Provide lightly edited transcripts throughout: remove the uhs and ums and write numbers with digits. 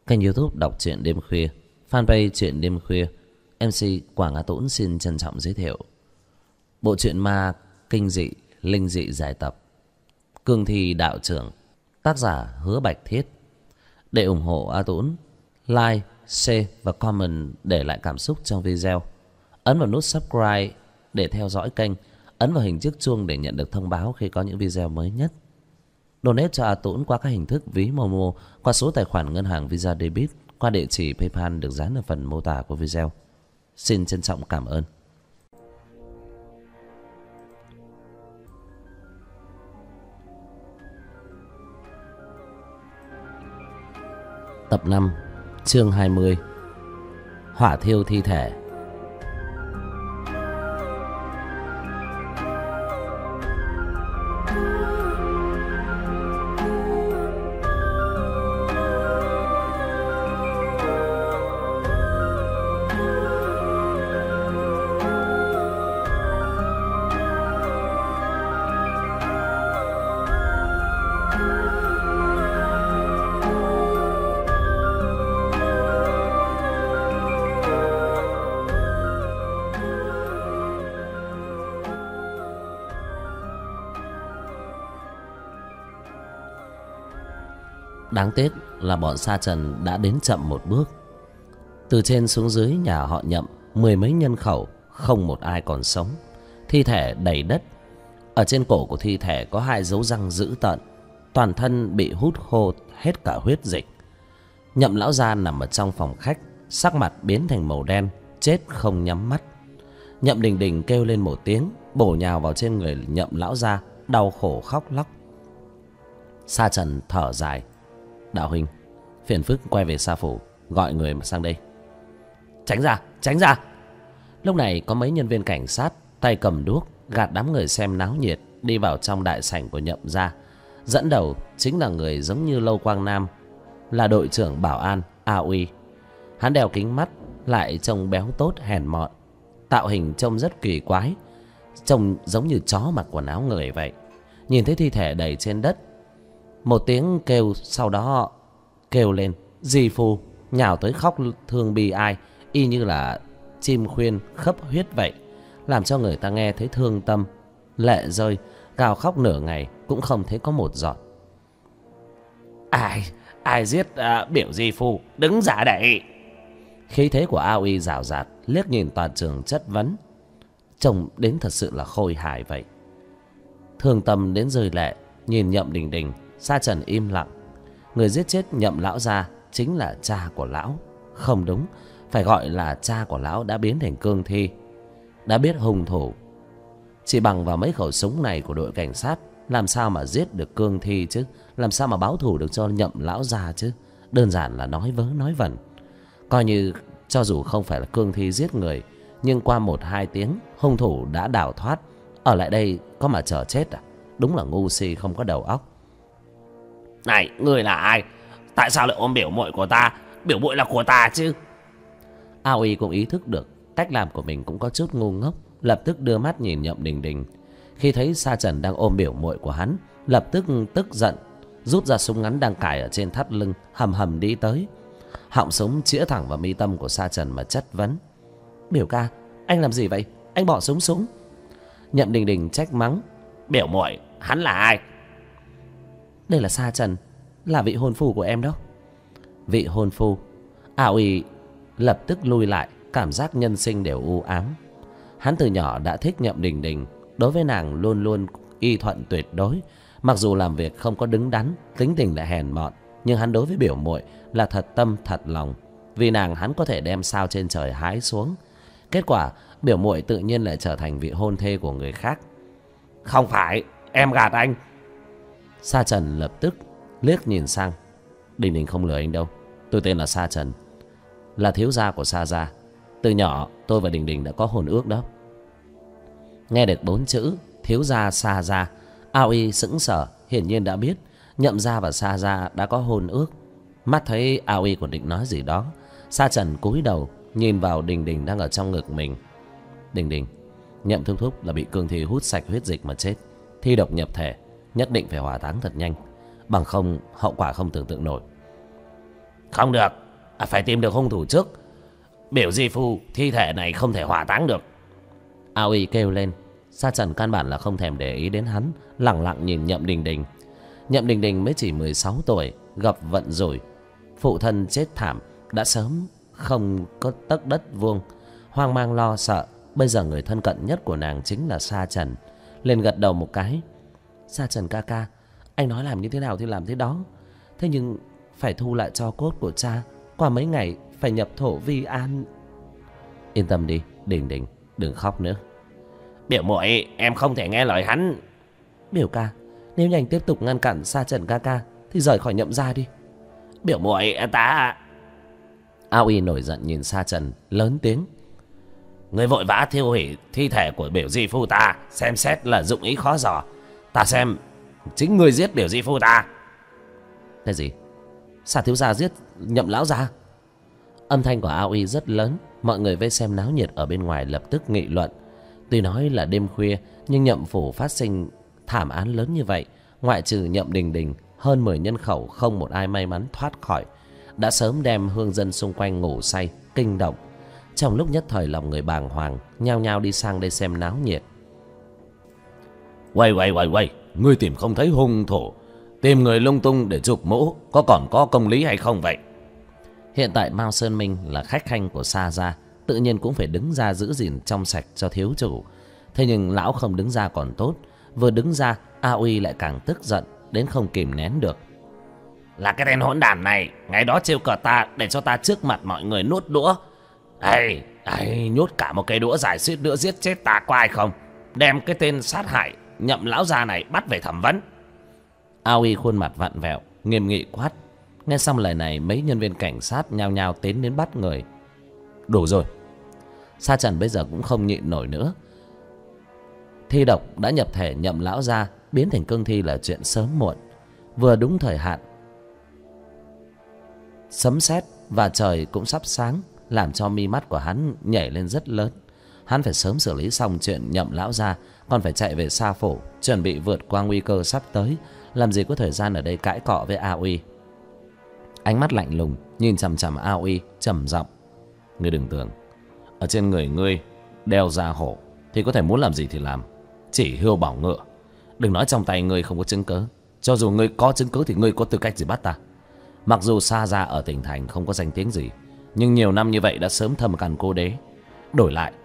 Kênh YouTube đọc truyện đêm khuya, fanpage truyện đêm khuya. MC Quảng Á Tũng xin trân trọng giới thiệu bộ truyện ma kinh dị linh dị giải tập Cương Thi Đạo Trưởng, tác giả Hứa Bạch Thiết. Để ủng hộ A Tũng, like, share và comment để lại cảm xúc trong video. Ấn vào nút subscribe để theo dõi kênh. Ấn vào hình chiếc chuông để nhận được thông báo khi có những video mới nhất. Donate cho A Tũng qua các hình thức ví Momo, qua số tài khoản ngân hàng Visa Debit, qua địa chỉ PayPal được dán ở phần mô tả của video. Xin trân trọng cảm ơn. Tập 5, chương 20. Hỏa thiêu thi thể. Đáng tiếc là bọn sa trần đã đến chậm một bước. Từ trên xuống dưới nhà họ Nhậm, mười mấy nhân khẩu, không một ai còn sống. Thi thể đầy đất. Ở trên cổ của thi thể có hai dấu răng dữ tợn, toàn thân bị hút khô hết cả huyết dịch. Nhậm lão gia nằm ở trong phòng khách, sắc mặt biến thành màu đen, chết không nhắm mắt. Nhậm Đình Đình kêu lên một tiếng, bổ nhào vào trên người Nhậm lão gia, đau khổ khóc lóc. Sa Trần thở dài: "Đạo huynh, phiền phức quay về Sa phủ, gọi người sang đây." "Tránh ra, tránh ra!" Lúc này có mấy nhân viên cảnh sát tay cầm đuốc gạt đám người xem náo nhiệt đi vào trong đại sảnh của Nhậm gia. Dẫn đầu chính là người giống như Lâu Quang Nam, là đội trưởng bảo an A Uy. Hắn đeo kính mắt, lại trông béo tốt hèn mọn, tạo hình trông rất kỳ quái, trông giống như chó mặc quần áo người vậy. Nhìn thấy thi thể đầy trên đất, một tiếng kêu sau đó kêu lên "Di phu", nhào tới khóc thương bi ai, y như là chim khuyên khấp huyết vậy, làm cho người ta nghe thấy thương tâm, lệ rơi, gào khóc nửa ngày cũng không thấy có một giọt. Ai giết biểu Di phu, đứng ra đây!" Khí thế của A Uy rào rạt, liếc nhìn toàn trường chất vấn, trông đến thật sự là khôi hài vậy. Thương tâm đến rơi lệ nhìn Nhậm Đình Đình, Sa Trần im lặng. Người giết chết Nhậm lão gia chính là cha của lão. Không đúng, phải gọi là cha của lão đã biến thành cương thi, đã biết hung thủ. Chỉ bằng vào mấy khẩu súng này của đội cảnh sát, làm sao mà giết được cương thi chứ? Làm sao mà báo thù được cho Nhậm lão gia chứ? Đơn giản là nói vớ nói vẩn. Coi như cho dù không phải là cương thi giết người, nhưng qua 1-2 tiếng hung thủ đã đào thoát. Ở lại đây có mà chờ chết à? Đúng là ngu si không có đầu óc. "Này, ngươi là ai? Tại sao lại ôm biểu muội của ta? Biểu muội là của ta chứ." A Uy cũng ý thức được cách làm của mình cũng có chút ngu ngốc, lập tức đưa mắt nhìn Nhậm Đình Đình. Khi thấy Sa Trần đang ôm biểu muội của hắn, lập tức tức giận, rút ra súng ngắn đang cài ở trên thắt lưng, hầm hầm đi tới. Họng súng chĩa thẳng vào mi tâm của Sa Trần mà chất vấn: "Biểu ca, anh làm gì vậy? Anh bỏ súng xuống." Nhậm Đình Đình trách mắng: "Biểu muội, hắn là ai?" "Đây là Sa Trần, là vị hôn phu của em đó." Vị hôn phu? A Uy lập tức lui lại, cảm giác nhân sinh đều u ám. Hắn từ nhỏ đã thích Nhậm Đình Đình, đối với nàng luôn luôn y thuận tuyệt đối. Mặc dù làm việc không có đứng đắn, tính tình lại hèn mọn, nhưng hắn đối với biểu muội là thật tâm thật lòng. Vì nàng hắn có thể đem sao trên trời hái xuống. Kết quả biểu muội tự nhiên lại trở thành vị hôn thê của người khác. "Không phải, em gạt anh." Sa Trần lập tức liếc nhìn sang: "Đình Đình không lừa anh đâu. Tôi tên là Sa Trần, là thiếu gia của Sa gia. Từ nhỏ tôi và Đình Đình đã có hôn ước đó." Nghe được 4 chữ thiếu gia Sa gia, A Uy sững sờ, hiển nhiên đã biết Nhậm gia và Sa gia đã có hôn ước. Mắt thấy A Uy còn định nói gì đó, Sa Trần cúi đầu nhìn vào Đình Đình đang ở trong ngực mình. "Đình Đình, Nhậm thúc thúc là bị cương thi hút sạch huyết dịch mà chết, thi độc nhập thể, nhất định phải hỏa táng thật nhanh, bằng không hậu quả không tưởng tượng nổi." Không được, phải tìm được hung thủ trước. Biểu di phu, thi thể này không thể hỏa táng được. A Uy kêu lên. Sa Trần căn bản là không thèm để ý đến hắn, lẳng lặng nhìn Nhậm Đình Đình. Nhậm Đình Đình mới chỉ 16 tuổi, gặp vận rủi. Phụ thân chết thảm, đã sớm không có tấc đất vuông. Hoang mang lo sợ, bây giờ người thân cận nhất của nàng chính là Sa Trần. Liền gật đầu một cái. Sa Trần ca ca, anh nói làm như thế nào thì làm thế đó. Thế nhưng phải thu lại tro cốt của cha, qua mấy ngày phải nhập thổ vi an. Yên tâm đi Đình Đình, đừng khóc nữa. Biểu muội, em không thể nghe lời hắn. Biểu ca, nếu như anh tiếp tục ngăn cản Sa Trần ca ca thì rời khỏi Nhậm gia đi. Biểu muội, ta... A Uy nổi giận nhìn Sa Trần, lớn tiếng. Người vội vã thiêu hủy thi thể của biểu di phu ta, xem xét là dụng ý khó dò. Ta xem chính người giết biểu di phu ta. Cái gì? Sa thiếu gia giết Nhậm lão gia? Âm thanh của A Uy rất lớn. Mọi người vây xem náo nhiệt ở bên ngoài lập tức nghị luận. Tuy nói là đêm khuya, nhưng Nhậm phủ phát sinh thảm án lớn như vậy, ngoại trừ Nhậm Đình Đình, hơn 10 nhân khẩu không một ai may mắn thoát khỏi, đã sớm đem hương dân xung quanh ngủ say, kinh động. Trong lúc nhất thời lòng người bàng hoàng, nhao nhao đi sang đây xem náo nhiệt. Quay, ngươi tìm không thấy hung thủ, tìm người lung tung để chụp mũ, còn có công lý hay không vậy? Hiện tại Mao Sơn Minh là khách khanh của Sa gia, tự nhiên cũng phải đứng ra giữ gìn trong sạch cho thiếu chủ. Thế nhưng lão không đứng ra còn tốt, vừa đứng ra A Uy lại càng tức giận đến không kìm nén được. Là cái tên hỗn đản này, ngày đó trêu cợt ta để cho ta trước mặt mọi người nuốt đũa. Nhốt cả một cây đũa dài suýt nữa giết chết ta có ai không? Đem cái tên sát hại Nhậm lão gia này bắt về thẩm vấn. A Uy khuôn mặt vặn vẹo, nghiêm nghị quát. Nghe xong lời này, mấy nhân viên cảnh sát nhao nhao tiến đến bắt người. Đủ rồi. Sa Trần bây giờ cũng không nhịn nổi nữa. Thi độc đã nhập thể Nhậm lão gia, biến thành cương thi là chuyện sớm muộn. Vừa đúng thời hạn, sấm sét và trời cũng sắp sáng, làm cho mi mắt của hắn nhảy lên rất lớn. Hắn phải sớm xử lý xong chuyện Nhậm lão gia, còn phải chạy về Sa phủ, chuẩn bị vượt qua nguy cơ sắp tới, làm gì có thời gian ở đây cãi cọ với A Uy. Ánh mắt lạnh lùng nhìn chằm chằm A Uy, trầm giọng. Ngươi đừng tưởng ở trên người ngươi đeo da hổ thì có thể muốn làm gì thì làm, chỉ hươu bảo ngựa. Đừng nói trong tay ngươi không có chứng cớ. Cho dù ngươi có chứng cớ thì ngươi có tư cách gì bắt ta? Mặc dù Sa gia ở tỉnh thành không có danh tiếng gì, nhưng nhiều năm như vậy đã sớm thâm căn cố đế. Đổi lại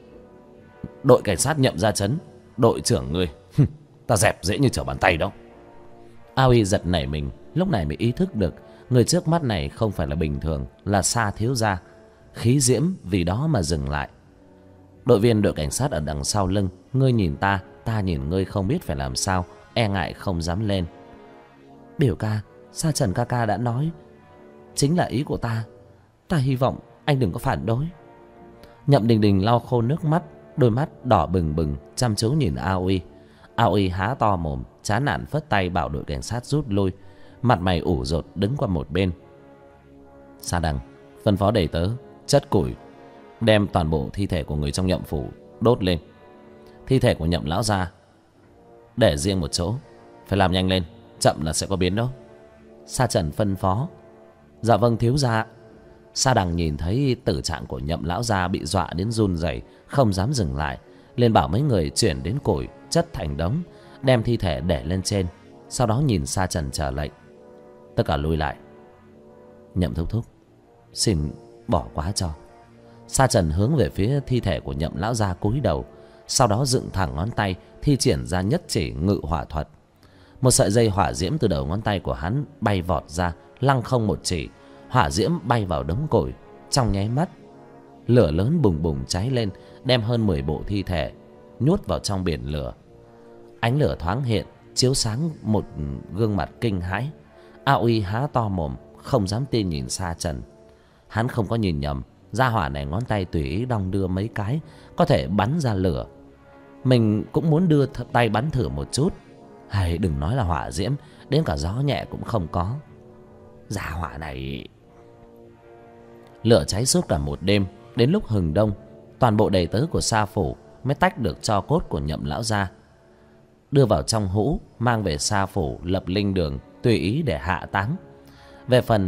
đội cảnh sát Nhậm gia trấn, đội trưởng ngươi ta dẹp dễ như trở bàn tay đó. A Uy giật nảy mình, lúc này mới ý thức được người trước mắt này không phải là bình thường, là Sa thiếu gia. Khí diễm vì đó mà dừng lại. Đội viên đội cảnh sát ở đằng sau lưng, ngươi nhìn ta, ta nhìn ngươi, không biết phải làm sao, e ngại không dám lên. Biểu ca, Sa Trần ca ca đã nói chính là ý của ta, ta hy vọng anh đừng có phản đối. Nhậm Đình Đình lau khô nước mắt, đôi mắt đỏ bừng bừng chăm chú nhìn A Uy. A Uy há to mồm, chán nản phất tay bảo đội cảnh sát rút lui, mặt mày ủ rột đứng qua một bên. Sa Đằng phân phó đầy tớ chất củi, đem toàn bộ thi thể của người trong Nhậm phủ đốt lên. Thi thể của Nhậm lão gia để riêng một chỗ, phải làm nhanh lên, chậm là sẽ có biến đó. Sa Trần phân phó. Dạ vâng thiếu gia. Sa Đằng nhìn thấy tử trạng của Nhậm lão gia bị dọa đến run rẩy, không dám dừng lại, liền bảo mấy người chuyển đến củi chất thành đống, đem thi thể để lên trên. Sau đó nhìn Sa Trần chờ lệnh. Tất cả lùi lại. Nhậm thúc thúc, xin bỏ quá cho. Sa Trần hướng về phía thi thể của Nhậm lão gia cúi đầu, sau đó dựng thẳng ngón tay thi triển ra nhất chỉ ngự hỏa thuật. Một sợi dây hỏa diễm từ đầu ngón tay của hắn bay vọt ra, lăng không một chỉ, hỏa diễm bay vào đống củi. Trong nháy mắt, lửa lớn bùng bùng cháy lên, đem hơn 10 bộ thi thể nhốt vào trong biển lửa. Ánh lửa thoáng hiện, chiếu sáng một gương mặt kinh hãi. A Uy há to mồm, không dám tin nhìn Sa Trần. Hắn không có nhìn nhầm, gia hỏa này ngón tay tùy ý đong đưa mấy cái, có thể bắn ra lửa. Mình cũng muốn đưa tay bắn thử một chút. Hay đừng nói là hỏa diễm, đến cả gió nhẹ cũng không có. Gia hỏa này... Lửa cháy suốt cả một đêm, đến lúc hừng đông, toàn bộ đầy tớ của Sa phủ mới tách được tro cốt của Nhậm lão gia, đưa vào trong hũ, mang về Sa phủ lập linh đường, tùy ý để hạ táng. Về phần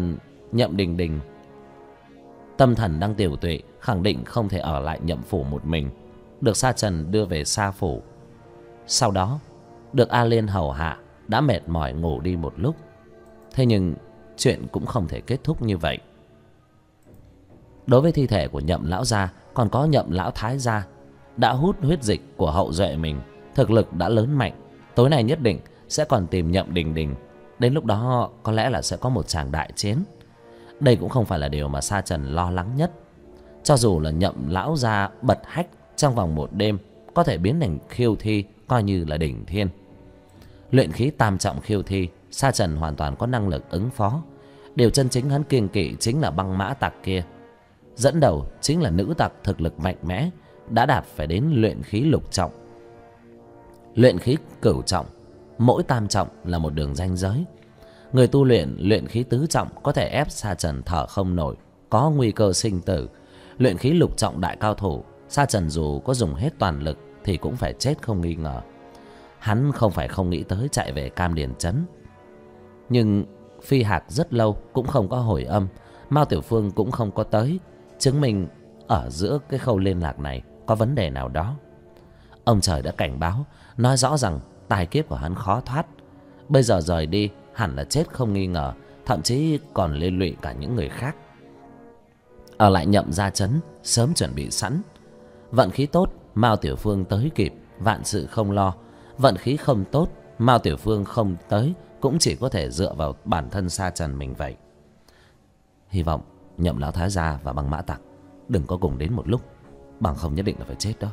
Nhậm Đình Đình tâm thần đang tiều tụy, khẳng định không thể ở lại Nhậm phủ một mình, được Sa Trần đưa về Sa phủ. Sau đó được A Liên hầu hạ, đã mệt mỏi ngủ đi một lúc. Thế nhưng chuyện cũng không thể kết thúc như vậy. Đối với thi thể của Nhậm lão gia, còn có Nhậm lão thái gia đã hút huyết dịch của hậu duệ mình, thực lực đã lớn mạnh, tối nay nhất định sẽ còn tìm Nhậm Đình Đình. Đến lúc đó có lẽ là sẽ có một tràng đại chiến. Đây cũng không phải là điều mà Sa Trần lo lắng nhất. Cho dù là Nhậm lão gia bật hách trong vòng một đêm có thể biến thành khiêu thi, coi như là đỉnh thiên. Luyện khí tam trọng khiêu thi, Sa Trần hoàn toàn có năng lực ứng phó. Điều chân chính hắn kiêng kỵ chính là băng mã tặc kia. Dẫn đầu chính là nữ tặc thực lực mạnh mẽ, đã đạt phải đến luyện khí lục trọng. Luyện khí cửu trọng, mỗi tam trọng là một đường ranh giới. Người tu luyện luyện khí tứ trọng có thể ép Sa Trần thở không nổi, có nguy cơ sinh tử. Luyện khí lục trọng đại cao thủ, Sa Trần dù có dùng hết toàn lực thì cũng phải chết không nghi ngờ. Hắn không phải không nghĩ tới chạy về Cam Điền Trấn, nhưng phi hạc rất lâu cũng không có hồi âm, Mao Tiểu Phương cũng không có tới, chứng minh ở giữa cái khâu liên lạc này có vấn đề nào đó. Ông trời đã cảnh báo, nói rõ rằng tài kiếp của hắn khó thoát. Bây giờ rời đi hẳn là chết không nghi ngờ, thậm chí còn liên lụy cả những người khác. Ở lại Nhậm gia trấn sớm chuẩn bị sẵn. Vận khí tốt, Mao Tiểu Phương tới kịp, vạn sự không lo. Vận khí không tốt, Mao Tiểu Phương không tới, cũng chỉ có thể dựa vào bản thân Sa Trần mình vậy. Hy vọng Nhậm lão thái gia và băng mã tặc đừng có cùng đến một lúc, bằng không nhất định là phải chết đó.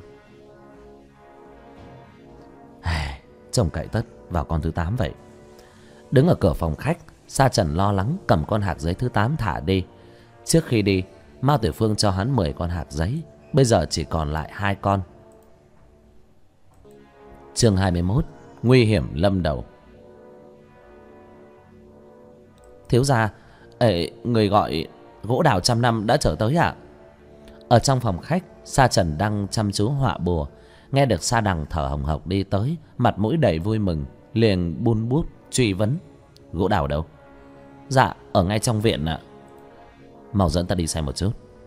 Trông cậy tất vào con thứ 8 vậy. Đứng ở cửa phòng khách, Sa Trần lo lắng cầm con hạc giấy thứ 8 thả đi. Trước khi đi, Mao Tiểu Phương cho hắn 10 con hạc giấy, bây giờ chỉ còn lại 2 con. Chương 21: Nguy hiểm lâm đầu. Thiếu gia, người gọi gỗ đào trăm năm đã trở tới ạ? Ở trong phòng khách, Sa Trần đang chăm chú họa bùa, nghe được Sa Đằng thở hồng hộc đi tới, mặt mũi đầy vui mừng, liền bun bút truy vấn: Gỗ đào đâu? Dạ, ở ngay trong viện ạ. Mau dẫn ta đi xem một chút.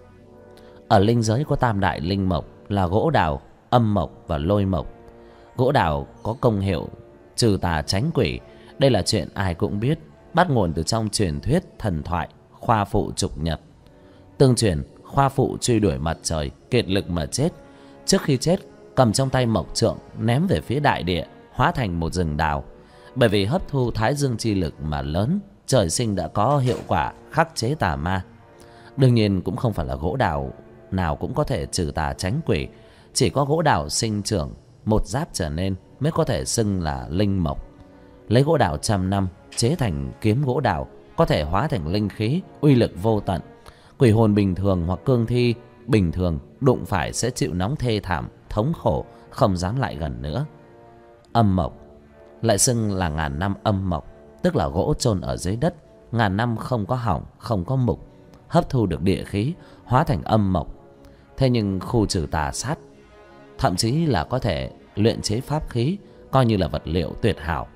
Ở linh giới có tam đại linh mộc là gỗ đào, âm mộc và lôi mộc. Gỗ đào có công hiệu trừ tà tránh quỷ, đây là chuyện ai cũng biết, bắt nguồn từ trong truyền thuyết thần thoại Khoa Phụ Trục Nhật. Tương truyền Khoa Phụ truy đuổi mặt trời, kiệt lực mà chết. Trước khi chết, cầm trong tay mộc trượng ném về phía đại địa, hóa thành một rừng đào. Bởi vì hấp thu thái dương chi lực mà lớn, trời sinh đã có hiệu quả khắc chế tà ma. Đương nhiên cũng không phải là gỗ đào nào cũng có thể trừ tà tránh quỷ, chỉ có gỗ đào sinh trưởng một giáp trở nên mới có thể xưng là linh mộc. Lấy gỗ đào trăm năm chế thành kiếm gỗ đào, có thể hóa thành linh khí, uy lực vô tận. Quỷ hồn bình thường hoặc cương thi bình thường đụng phải sẽ chịu nóng thê thảm, thống khổ, không dám lại gần nữa. Âm mộc lại xưng là ngàn năm âm mộc, tức là gỗ chôn ở dưới đất, ngàn năm không có hỏng, không có mục, hấp thu được địa khí, hóa thành âm mộc. Thế nhưng khu trừ tà sát, thậm chí là có thể luyện chế pháp khí, coi như là vật liệu tuyệt hảo.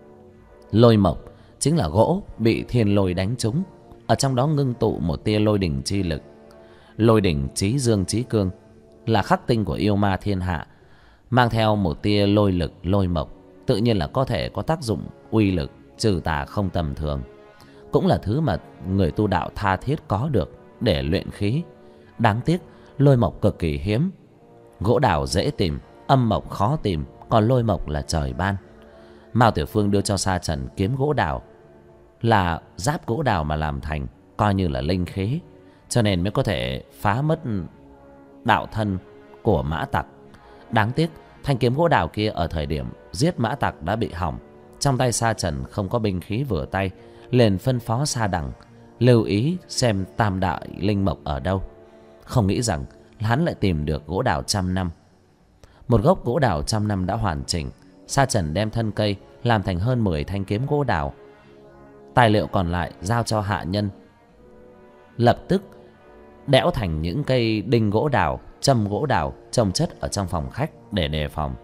Lôi mộc chính là gỗ bị thiên lôi đánh trúng, ở trong đó ngưng tụ một tia lôi đỉnh chi lực. Lôi đỉnh chí dương chí cương là khắc tinh của yêu ma thiên hạ, mang theo một tia lôi lực lôi mộc, tự nhiên là có thể có tác dụng uy lực trừ tà không tầm thường. Cũng là thứ mà người tu đạo tha thiết có được để luyện khí. Đáng tiếc lôi mộc cực kỳ hiếm. Gỗ đào dễ tìm, âm mộc khó tìm, còn lôi mộc là trời ban. Mao Tiểu Phương đưa cho Sa Trần kiếm gỗ đào, là giáp gỗ đào mà làm thành, coi như là linh khí, cho nên mới có thể phá mất đạo thân của mã tặc. Đáng tiếc thanh kiếm gỗ đào kia ở thời điểm giết mã tặc đã bị hỏng. Trong tay Sa Trần không có binh khí vừa tay, liền phân phó Sa Đằng lưu ý xem tam đại linh mộc ở đâu. Không nghĩ rằng hắn lại tìm được gỗ đào trăm năm. Một gốc gỗ đào trăm năm đã hoàn chỉnh. Sa Trần đem thân cây làm thành hơn 10 thanh kiếm gỗ đào. Tài liệu còn lại giao cho hạ nhân, lập tức đẽo thành những cây đinh gỗ đào, châm gỗ đào trồng chất ở trong phòng khách để đề phòng.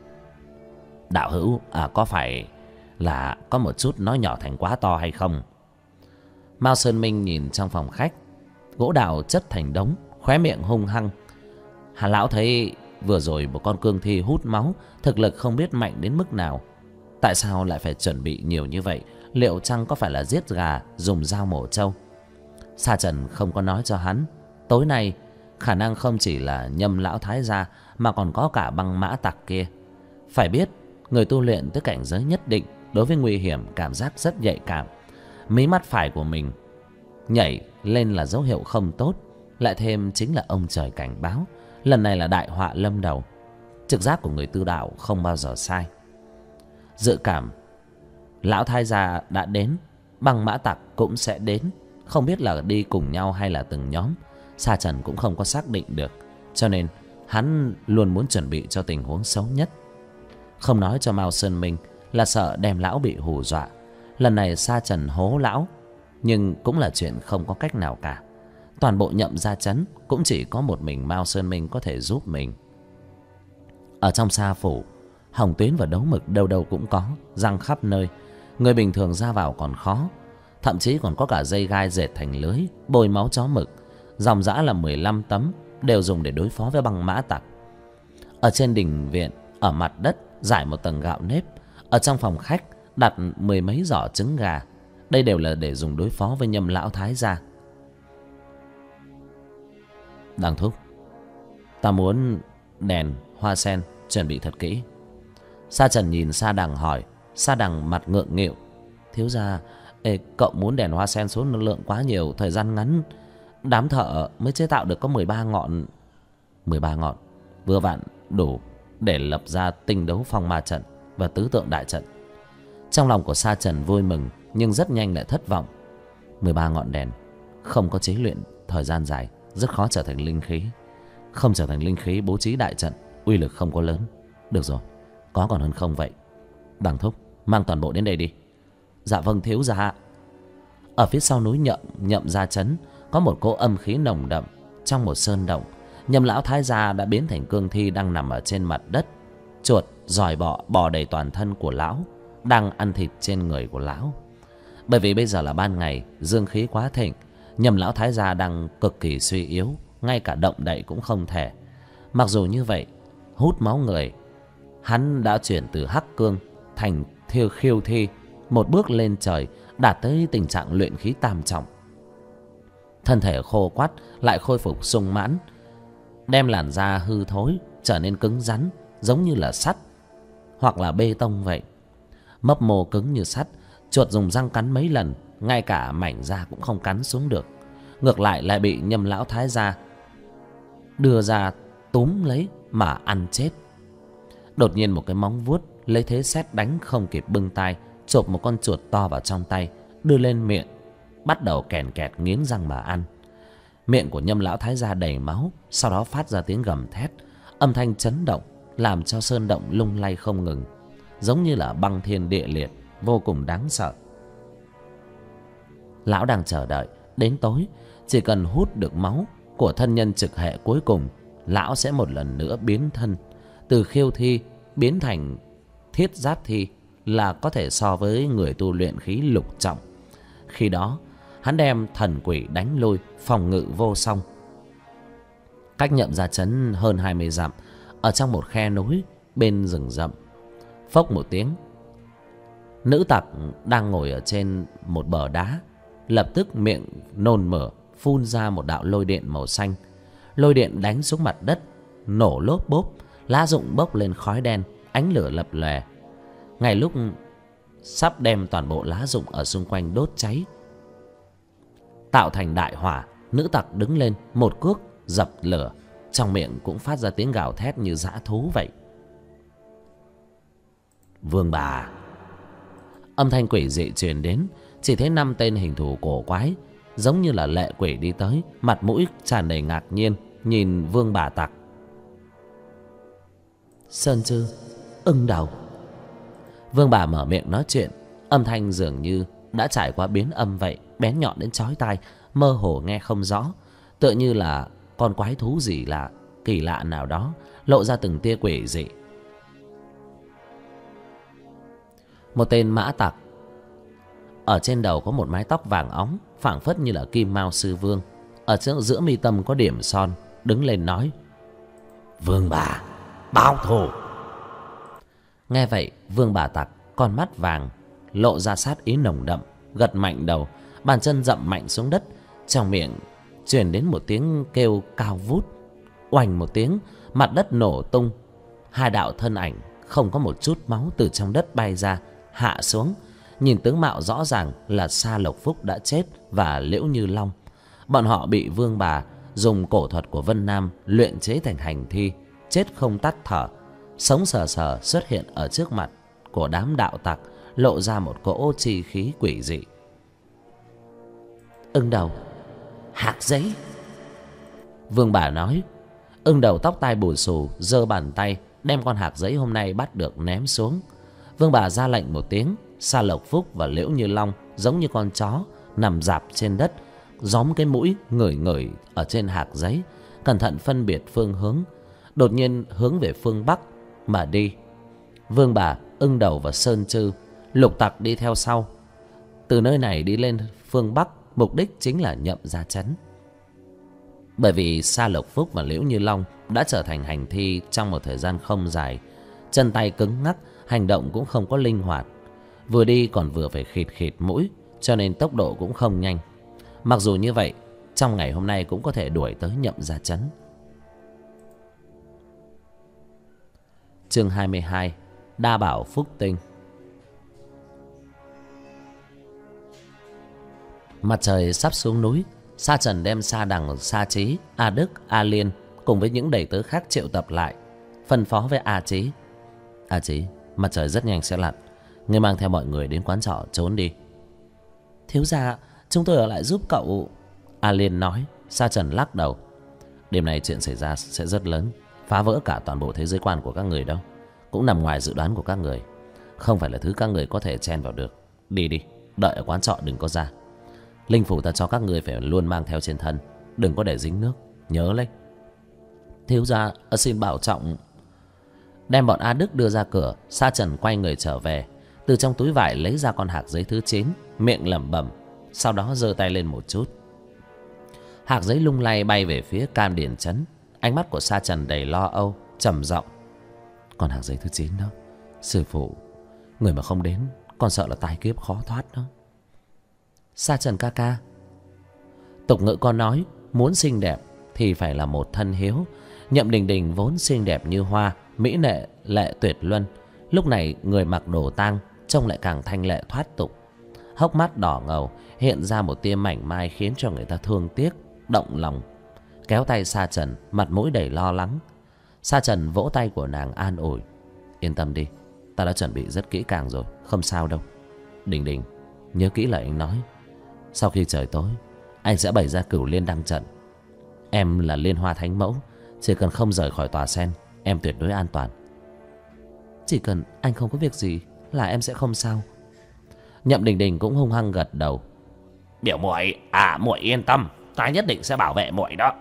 Đạo hữu, có phải là có một chút nói nhỏ thành quá to hay không? Mao Sơn Minh nhìn trong phòng khách, gỗ đào chất thành đống, khóe miệng hung hăng. Hà lão thấy vừa rồi một con cương thi hút máu, thực lực không biết mạnh đến mức nào. Tại sao lại phải chuẩn bị nhiều như vậy? Liệu chăng có phải là giết gà dùng dao mổ trâu? Sa Trần không có nói cho hắn, tối nay khả năng không chỉ là Nhâm lão thái gia mà còn có cả băng mã tặc kia. Phải biết, người tu luyện tới cảnh giới nhất định đối với nguy hiểm cảm giác rất nhạy cảm. Mí mắt phải của mình nhảy lên là dấu hiệu không tốt, lại thêm chính là ông trời cảnh báo lần này là đại họa lâm đầu. Trực giác của người tu đạo không bao giờ sai. Dự cảm lão thái gia đã đến, băng mã tặc cũng sẽ đến, không biết là đi cùng nhau hay là từng nhóm. Sa Trần cũng không có xác định được, cho nên hắn luôn muốn chuẩn bị cho tình huống xấu nhất. Không nói cho Mao Sơn Minh là sợ đem lão bị hù dọa. Lần này Sa Trần hố lão, nhưng cũng là chuyện không có cách nào cả. Toàn bộ Nhậm gia trấn cũng chỉ có một mình Mao Sơn Minh có thể giúp mình. Ở trong Sa phủ, hồng tuyến và đấu mực đâu đâu cũng có, răng khắp nơi. Người bình thường ra vào còn khó, thậm chí còn có cả dây gai dệt thành lưới bôi máu chó mực. Dòng dã là 15 tấm, đều dùng để đối phó với băng mã tặc. Ở trên đình viện, ở mặt đất rải một tầng gạo nếp. Ở trong phòng khách đặt 10 mấy giỏ trứng gà. Đây đều là để dùng đối phó với Nhâm lão thái gia. Đằng thúc, ta muốn đèn hoa sen chuẩn bị thật kỹ. Sa Trần nhìn Sa Đằng hỏi. Sa Đằng mặt ngượng nghịu. Thiếu gia, cậu muốn đèn hoa sen số lượng quá nhiều, thời gian ngắn, đám thợ mới chế tạo được có 13 ngọn. 13 ngọn vừa vặn đủ để lập ra tinh đấu phong ma trận và tứ tượng đại trận. Trong lòng của Sa Trần vui mừng, nhưng rất nhanh lại thất vọng. 13 ngọn đèn không có chế luyện thời gian dài, rất khó trở thành linh khí. Không trở thành linh khí, bố trí đại trận uy lực không có lớn. Được rồi, có còn hơn không vậy. Đằng thúc, mang toàn bộ đến đây đi. Dạ vâng thiếu gia. Ở phía sau núi Nhậm gia trấn có một cỗ âm khí nồng đậm. Trong một sơn động, Nhâm lão thái gia đã biến thành cương thi đang nằm ở trên mặt đất. Chuột, giòi bọ bò đầy toàn thân của lão, đang ăn thịt trên người của lão. Bởi vì bây giờ là ban ngày, dương khí quá thịnh, Nhâm lão thái gia đang cực kỳ suy yếu, ngay cả động đậy cũng không thể. Mặc dù như vậy, hút máu người, hắn đã chuyển từ hắc cương thành khiêu thi, một bước lên trời, đạt tới tình trạng luyện khí tam trọng. Thân thể khô quắt lại khôi phục sung mãn, đem làn da hư thối trở nên cứng rắn, giống như là sắt hoặc là bê tông vậy. Mấp mô cứng như sắt, chuột dùng răng cắn mấy lần, ngay cả mảnh da cũng không cắn xuống được. Ngược lại lại bị Nhâm lão thái gia đưa ra túm lấy mà ăn chết. Đột nhiên một cái móng vuốt lấy thế sét đánh không kịp bưng tay, chộp một con chuột to vào trong tay, đưa lên miệng, bắt đầu kèn kẹt nghiến răng mà ăn. Miệng của Nhâm lão thái gia đầy máu, sau đó phát ra tiếng gầm thét, âm thanh chấn động làm cho sơn động lung lay không ngừng, giống như là băng thiên địa liệt, vô cùng đáng sợ. Lão đang chờ đợi đến tối, chỉ cần hút được máu của thân nhân trực hệ cuối cùng, lão sẽ một lần nữa biến thân, từ khiêu thi biến thành thiết giáp thi, là có thể so với người tu luyện khí lục trọng. Khi đó hắn đem thần quỷ đánh lui, phòng ngự vô song. Cách Nhậm gia trấn hơn 20 dặm, ở trong một khe núi bên rừng rậm, phốc một tiếng, nữ tặc đang ngồi ở trên một bờ đá, lập tức miệng nôn mửa, phun ra một đạo lôi điện màu xanh. Lôi điện đánh xuống mặt đất, nổ lốp bốp, lá rụng bốc lên khói đen, ánh lửa lập lòe. Ngay lúc sắp đem toàn bộ lá rụng ở xung quanh đốt cháy, tạo thành đại hỏa, nữ tặc đứng lên một cước dập lửa, trong miệng cũng phát ra tiếng gào thét như dã thú vậy. Vương bà. Âm thanh quỷ dị truyền đến, chỉ thấy 5 tên hình thù cổ quái, giống như là lệ quỷ đi tới, mặt mũi tràn đầy ngạc nhiên nhìn vương bà tặc. Sơn Trư, ưng đầu. Vương bà mở miệng nói chuyện, âm thanh dường như đã trải qua biến âm vậy, bén nhọn đến chói tai, mơ hồ nghe không rõ, tựa như là con quái thú gì là kỳ lạ nào đó, lộ ra từng tia quỷ dị. Một tên mã tặc Ở trên đầu có một mái tóc vàng óng, phảng phất như là kim mao sư vương. Ở giữa mi tâm có điểm son, đứng lên nói: Vương bà báo thù. Nghe vậy, Vương bà Tặc con mắt vàng lộ ra sát ý nồng đậm, gật mạnh đầu, bàn chân dậm mạnh xuống đất. Trong miệng truyền đến một tiếng kêu cao vút. Oành một tiếng, mặt đất nổ tung. Hai đạo thân ảnh không có một chút máu từ trong đất bay ra, hạ xuống. Nhìn tướng mạo rõ ràng là Sa Lộc Phúc đã chết và Liễu Như Long. Bọn họ bị Vương bà dùng cổ thuật của Vân Nam luyện chế thành hành thi, chết không tắt thở, sống sờ sờ xuất hiện ở trước mặt của đám đạo tặc, lộ ra một cỗ chi khí quỷ dị. Ưng Đầu, hạc giấy. Vương bà nói. Ưng Đầu tóc tai bù xù giơ bàn tay đem con hạc giấy hôm nay bắt được ném xuống. Vương bà ra lệnh một tiếng, Sa Lộc Phúc và Liễu Như Long giống như con chó nằm rạp trên đất, gióm cái mũi ngửi ngửi ở trên hạc giấy, cẩn thận phân biệt phương hướng, đột nhiên hướng về phương Bắc mà đi. Vương bà, Ưng Đầu và Sơn Trư lục tặc đi theo sau. Từ nơi này đi lên phương Bắc, mục đích chính là Nhậm Gia Trấn. Bởi vì Sa Lộc Phúc và Liễu Như Long đã trở thành hành thi trong một thời gian không dài, chân tay cứng ngắc, hành động cũng không có linh hoạt, vừa đi còn vừa phải khịt khịt mũi, cho nên tốc độ cũng không nhanh. Mặc dù như vậy, trong ngày hôm nay cũng có thể đuổi tới Nhậm Gia Trấn. Chương 22: Đa Bảo Phúc Tinh. Mặt trời sắp xuống núi, Sa Trần đem Sa Đằng, Sa Trí, A Đức, A Liên cùng với những đầy tớ khác triệu tập lại, phân phó với A Trí: A Trí, mặt trời rất nhanh sẽ lặn, ngươi mang theo mọi người đến quán trọ trốn đi. Thiếu gia, chúng tôi ở lại giúp cậu. A Liên nói. Sa Trần lắc đầu. Đêm nay chuyện xảy ra sẽ rất lớn, phá vỡ cả toàn bộ thế giới quan của các người đâu, cũng nằm ngoài dự đoán của các người, không phải là thứ các người có thể chen vào được. Đi đi, đợi ở quán trọ đừng có ra. Linh phủ ta cho các người phải luôn mang theo trên thân, đừng có để dính nước, nhớ lấy. Thiếu gia, xin bảo trọng. Đem bọn A Đức đưa ra cửa, Sa Trần quay người trở về, từ trong túi vải lấy ra con hạc giấy thứ 9, miệng lẩm bẩm, sau đó giơ tay lên một chút. Hạc giấy lung lay bay về phía Cam Điền Trấn. Ánh mắt của Sa Trần đầy lo âu, trầm giọng: Con hạc giấy thứ 9 đó, sư phụ, người mà không đến, con sợ là tai kiếp khó thoát đó. Sa Trần ca ca, tục ngữ có nói, muốn xinh đẹp thì phải là một thân hiếu. Nhậm Đình Đình vốn xinh đẹp như hoa, mỹ lệ lệ tuyệt luân, lúc này người mặc đồ tang trông lại càng thanh lệ thoát tục. Hốc mắt đỏ ngầu hiện ra một tia mảnh mai, khiến cho người ta thương tiếc, động lòng. Kéo tay Sa Trần, mặt mũi đầy lo lắng. Sa Trần vỗ tay của nàng an ủi: Yên tâm đi, ta đã chuẩn bị rất kỹ càng rồi, không sao đâu. Đình Đình, nhớ kỹ lời anh nói, sau khi trời tối anh sẽ bày ra Cửu Liên Đăng trận. Em là Liên Hoa Thánh Mẫu, chỉ cần không rời khỏi tòa sen, em tuyệt đối an toàn. Chỉ cần anh không có việc gì là em sẽ không sao. Nhậm Đình Đình cũng hung hăng gật đầu. Biểu muội muội yên tâm, ta nhất định sẽ bảo vệ muội đó.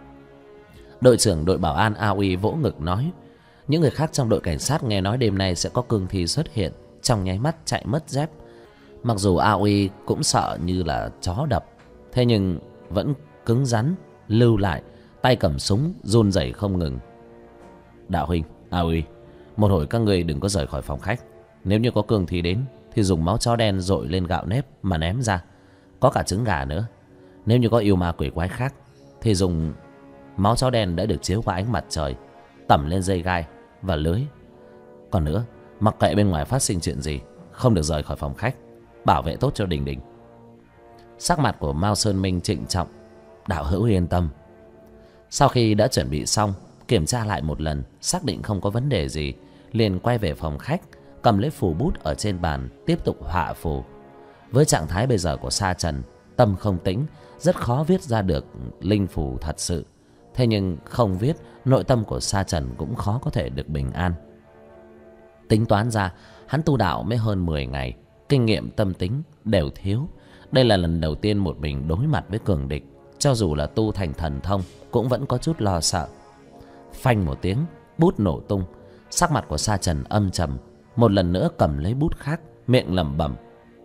Đội trưởng đội bảo an A Uy vỗ ngực nói. Những người khác trong đội cảnh sát nghe nói đêm nay sẽ có cương thi xuất hiện, trong nháy mắt chạy mất dép. Mặc dù A Uy cũng sợ như là chó đập, thế nhưng vẫn cứng rắn lưu lại, tay cầm súng run rẩy không ngừng. Đạo huynh, A Uy, một hồi các người đừng có rời khỏi phòng khách. Nếu như có cương thi đến thì dùng máu chó đen dội lên gạo nếp mà ném ra, có cả trứng gà nữa. Nếu như có yêu ma quỷ quái khác thì dùng máu chó đen đã được chiếu qua ánh mặt trời tẩm lên dây gai và lưới. Còn nữa, mặc kệ bên ngoài phát sinh chuyện gì, không được rời khỏi phòng khách, bảo vệ tốt cho Đình Đình. Sắc mặt của Mao Sơn Minh trịnh trọng. Đạo hữu yên tâm. Sau khi đã chuẩn bị xong, kiểm tra lại một lần, xác định không có vấn đề gì, liền quay về phòng khách, cầm lấy phù bút ở trên bàn tiếp tục họa phù. Với trạng thái bây giờ của Sa Trần, tâm không tĩnh, rất khó viết ra được linh phù thật sự. Thế nhưng không viết, nội tâm của Sa Trần cũng khó có thể được bình an. Tính toán ra, hắn tu đạo mới hơn 10 ngày, kinh nghiệm tâm tính đều thiếu. Đây là lần đầu tiên một mình đối mặt với cường địch, cho dù là tu thành thần thông cũng vẫn có chút lo sợ. Phanh một tiếng, bút nổ tung. Sắc mặt của Sa Trần âm trầm, một lần nữa cầm lấy bút khác, miệng lẩm bẩm: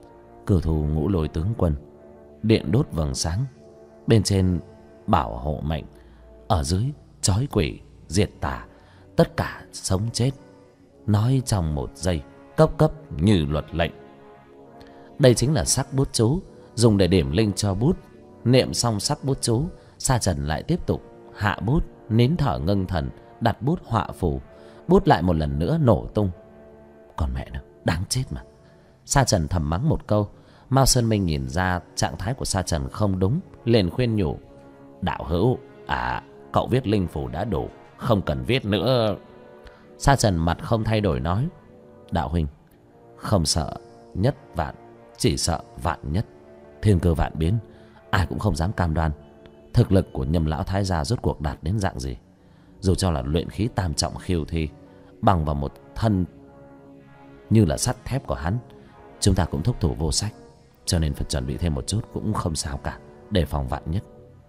Cửu thù ngũ lôi tướng quân, điện đốt vầng sáng, bên trên bảo hộ mệnh, ở dưới trói quỷ diệt tà, tất cả sống chết, nói trong một giây, cấp cấp như luật lệnh. Đây chính là sắc bút chú dùng để điểm linh cho bút. Niệm xong sắc bút chú, Sa Trần lại tiếp tục hạ bút, nín thở ngưng thần, đặt bút họa phù. Bút lại một lần nữa nổ tung. Còn mẹ nó, đáng chết mà. Sa Trần thầm mắng một câu. Mao Sơn Minh nhìn ra trạng thái của Sa Trần không đúng, liền khuyên nhủ: đạo hữu, cậu viết linh phù đã đủ, không cần viết nữa. Sa Trần mặt không thay đổi nói: đạo huynh, không sợ nhất vạn, chỉ sợ vạn nhất. Thiên cơ vạn biến, ai cũng không dám cam đoan thực lực của Nhâm lão thái gia rốt cuộc đạt đến dạng gì. Dù cho là luyện khí tam trọng khiêu thi, bằng vào một thân như là sắt thép của hắn, chúng ta cũng thúc thủ vô sách. Cho nên phải chuẩn bị thêm một chút cũng không sao cả, đề phòng vạn nhất.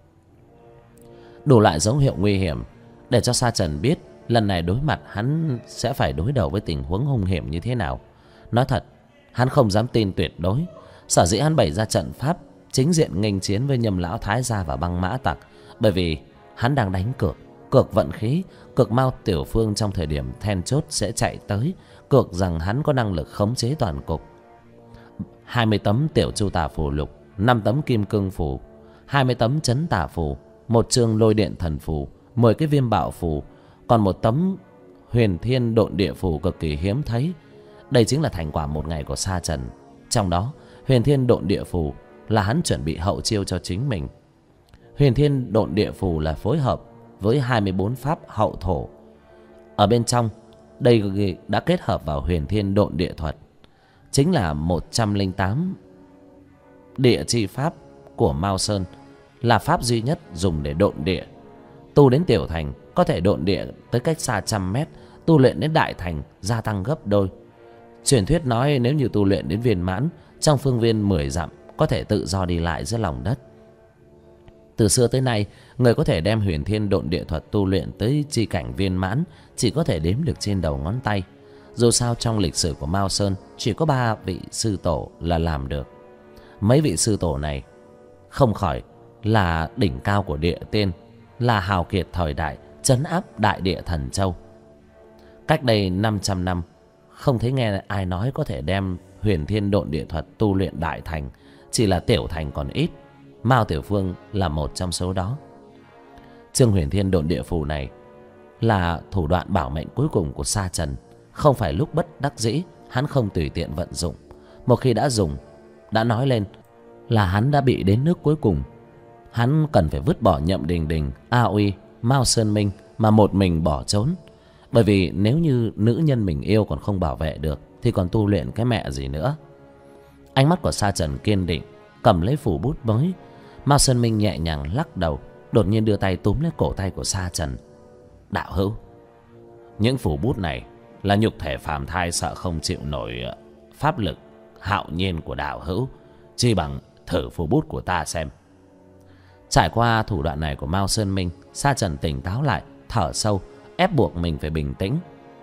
Đủ loại dấu hiệu nguy hiểm để cho Sa Trần biết lần này đối mặt hắn sẽ phải đối đầu với tình huống hung hiểm như thế nào. Nói thật, hắn không dám tin tuyệt đối. Sở dĩ hắn bày ra trận pháp chính diện nghênh chiến với Nhâm lão thái gia và băng mã tặc, bởi vì hắn đang đánh cược vận khí, cược Mao Tiểu Phương trong thời điểm then chốt sẽ chạy tới, cược rằng hắn có năng lực khống chế toàn cục. 20 tấm tiểu chu tả phù lục, 5 tấm kim cương phù, 20 tấm chấn tả phù, 1 chương lôi điện thần phù, 10 cái viêm bạo phù, còn 1 tấm huyền thiên độn địa phù cực kỳ hiếm thấy. Đây chính là thành quả một ngày của Sa Trần. Trong đó, huyền thiên độn địa phù là hắn chuẩn bị hậu chiêu cho chính mình. Huyền thiên độn địa phù là phối hợp với 24 pháp hậu thổ. Ở bên trong, đây đã kết hợp vào huyền thiên độn địa thuật, chính là 108 địa chi pháp của Mao Sơn, là pháp duy nhất dùng để độn địa. Tu đến tiểu thành có thể độn địa tới cách xa 100 mét, tu luyện đến đại thành gia tăng gấp đôi. Truyền thuyết nói nếu như tu luyện đến viên mãn, trong phương viên 10 dặm có thể tự do đi lại giữa lòng đất. Từ xưa tới nay, người có thể đem huyền thiên độn địa thuật tu luyện tới chi cảnh viên mãn chỉ có thể đếm được trên đầu ngón tay. Dù sao trong lịch sử của Mao Sơn chỉ có 3 vị sư tổ là làm được. Mấy vị sư tổ này không khỏi là đỉnh cao của địa tiên, là hào kiệt thời đại, trấn áp đại địa thần châu. Cách đây 500 năm, không thấy nghe ai nói có thể đem huyền thiên độn địa thuật tu luyện đại thành, chỉ là tiểu thành còn ít. Mao Tiểu Phương là một trong số đó. Chương huyền thiên độn địa phù này là thủ đoạn bảo mệnh cuối cùng của Sa Trần. Không phải lúc bất đắc dĩ hắn không tùy tiện vận dụng. Một khi đã dùng, đã nói lên là hắn đã bị đến nước cuối cùng. Hắn cần phải vứt bỏ Nhậm Đình Đình, A Uy, Mao Sơn Minh mà một mình bỏ trốn. Bởi vì nếu như nữ nhân mình yêu còn không bảo vệ được thì còn tu luyện cái mẹ gì nữa. Ánh mắt của Sa Trần kiên định, cầm lấy phủ bút mới. Mao Sơn Minh nhẹ nhàng lắc đầu, đột nhiên đưa tay túm lấy cổ tay của Sa Trần. Đạo hữu, những phủ bút này là nhục thể phàm thai sợ không chịu nổi pháp lực hạo nhiên của đạo hữu, chi bằng thử phủ bút của ta xem. Trải qua thủ đoạn này của Mao Sơn Minh, Sa Trần tỉnh táo lại, thở sâu, ép buộc mình phải bình tĩnh.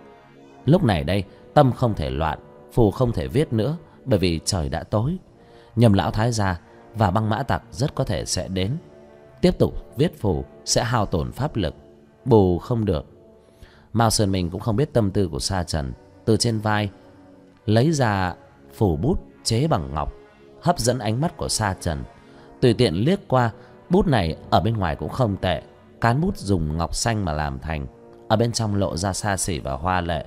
Lúc này đây, tâm không thể loạn, phù không thể viết nữa, bởi vì trời đã tối. Nhâm lão thái gia và băng mã tặc rất có thể sẽ đến. Tiếp tục viết phù sẽ hao tổn pháp lực, bù không được. Mao Sơn Minh cũng không biết tâm tư của Sa Trần, từ trên vai lấy ra phù bút chế bằng ngọc, hấp dẫn ánh mắt của Sa Trần. Tùy tiện liếc qua, bút này ở bên ngoài cũng không tệ, cán bút dùng ngọc xanh mà làm thành, ở bên trong lộ ra xa xỉ và hoa lệ.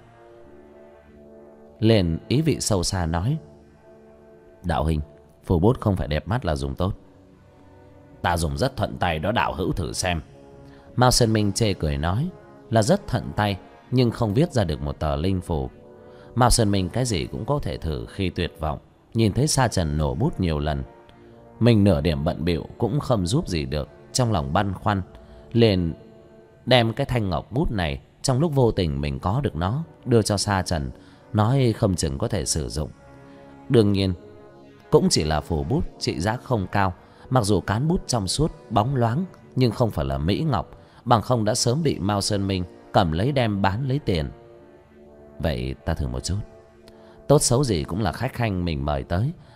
Liền ý vị sâu xa nói: đạo huynh, phù bút không phải đẹp mắt là dùng tốt. Ta dùng rất thuận tay đó, đạo hữu thử xem. Mao Sơn Minh chê cười nói: là rất thuận tay, nhưng không viết ra được một tờ linh phù. Mao Sơn Minh cái gì cũng có thể thử khi tuyệt vọng. Nhìn thấy Sa Trần nổ bút nhiều lần, mình nửa điểm bận bịu cũng không giúp gì được, trong lòng băn khoăn, liền đem cái thanh ngọc bút này trong lúc vô tình mình có được nó đưa cho Sa Trần, nói không chừng có thể sử dụng. Đương nhiên cũng chỉ là phù bút trị giá không cao, mặc dù cán bút trong suốt bóng loáng nhưng không phải là mỹ ngọc, bằng không đã sớm bị Mao Sơn Minh cầm lấy đem bán lấy tiền. Vậy ta thử một chút, tốt xấu gì cũng là khách khanh mình mời tới,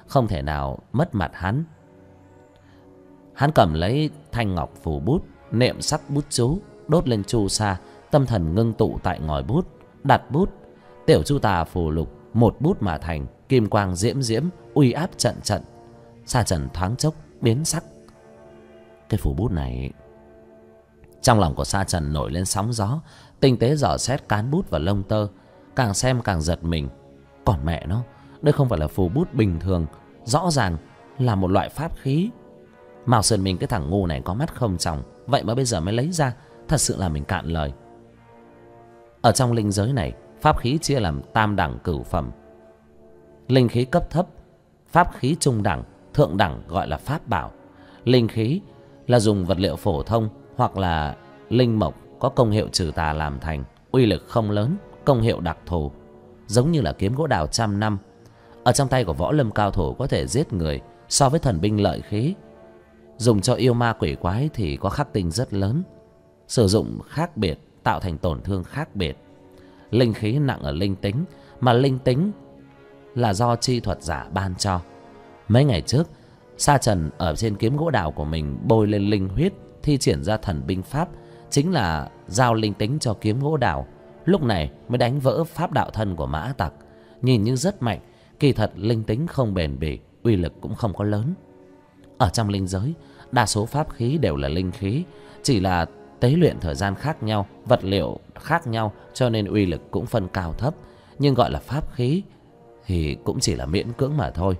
không thể nào mất mặt hắn. Hắn cầm lấy thanh ngọc phù bút, niệm sắc bút chú, đốt lên chu sa, tâm thần ngưng tụ tại ngòi bút, đặt bút. Tiểu chu tà phù lục một bút mà thành, kim quang diễm diễm, uy áp trận trận. Sa Trần thoáng chốc biến sắc. Cái phù bút này... Trong lòng của Sa Trần nổi lên sóng gió, tinh tế dò xét cán bút và lông tơ, càng xem càng giật mình. Còn mẹ nó, đây không phải là phù bút bình thường, rõ ràng là một loại pháp khí. Mao Sơn Minh, cái thằng ngu này có mắt không tròng, vậy mà bây giờ mới lấy ra, thật sự là mình cạn lời. Ở trong linh giới này, pháp khí chia làm tam đẳng cửu phẩm. Linh khí cấp thấp, pháp khí trung đẳng, thượng đẳng gọi là pháp bảo. Linh khí là dùng vật liệu phổ thông hoặc là linh mộc có công hiệu trừ tà làm thành, uy lực không lớn, công hiệu đặc thù, giống như là kiếm gỗ đào trăm năm. Ở trong tay của võ lâm cao thủ có thể giết người. So với thần binh lợi khí dùng cho yêu ma quỷ quái thì có khắc tinh rất lớn, sử dụng khác biệt tạo thành tổn thương khác biệt. Linh khí nặng ở linh tính, mà linh tính là do chi thuật giả ban cho. Mấy ngày trước, Sa Trần ở trên kiếm gỗ đào của mình bôi lên linh huyết, thi triển ra thần binh pháp, chính là giao linh tính cho kiếm gỗ đào. Lúc này mới đánh vỡ pháp đạo thân của mã tặc. Nhìn như rất mạnh, kỳ thật linh tính không bền bỉ, uy lực cũng không có lớn. Ở trong linh giới, đa số pháp khí đều là linh khí, chỉ là tế luyện thời gian khác nhau, vật liệu khác nhau, cho nên uy lực cũng phân cao thấp. Nhưng gọi là pháp khí thì cũng chỉ là miễn cưỡng mà thôi.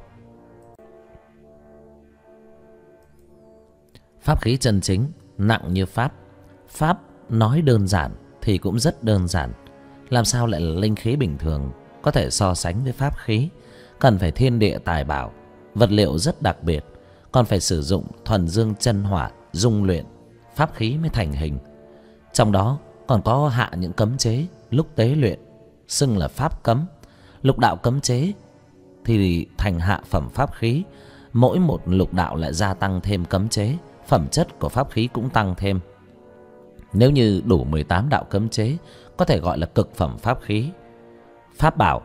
Pháp khí chân chính nặng như pháp. Pháp nói đơn giản thì cũng rất đơn giản, làm sao lại là linh khí bình thường có thể so sánh với pháp khí. Cần phải thiên địa tài bảo, vật liệu rất đặc biệt, còn phải sử dụng thuần dương chân hỏa dung luyện, pháp khí mới thành hình. Trong đó còn có hạ những cấm chế lúc tế luyện, xưng là pháp cấm. Lục đạo cấm chế thì thành hạ phẩm pháp khí. Mỗi một lục đạo lại gia tăng thêm cấm chế, phẩm chất của pháp khí cũng tăng thêm. Nếu như đủ 18 đạo cấm chế, có thể gọi là cực phẩm pháp khí. Pháp bảo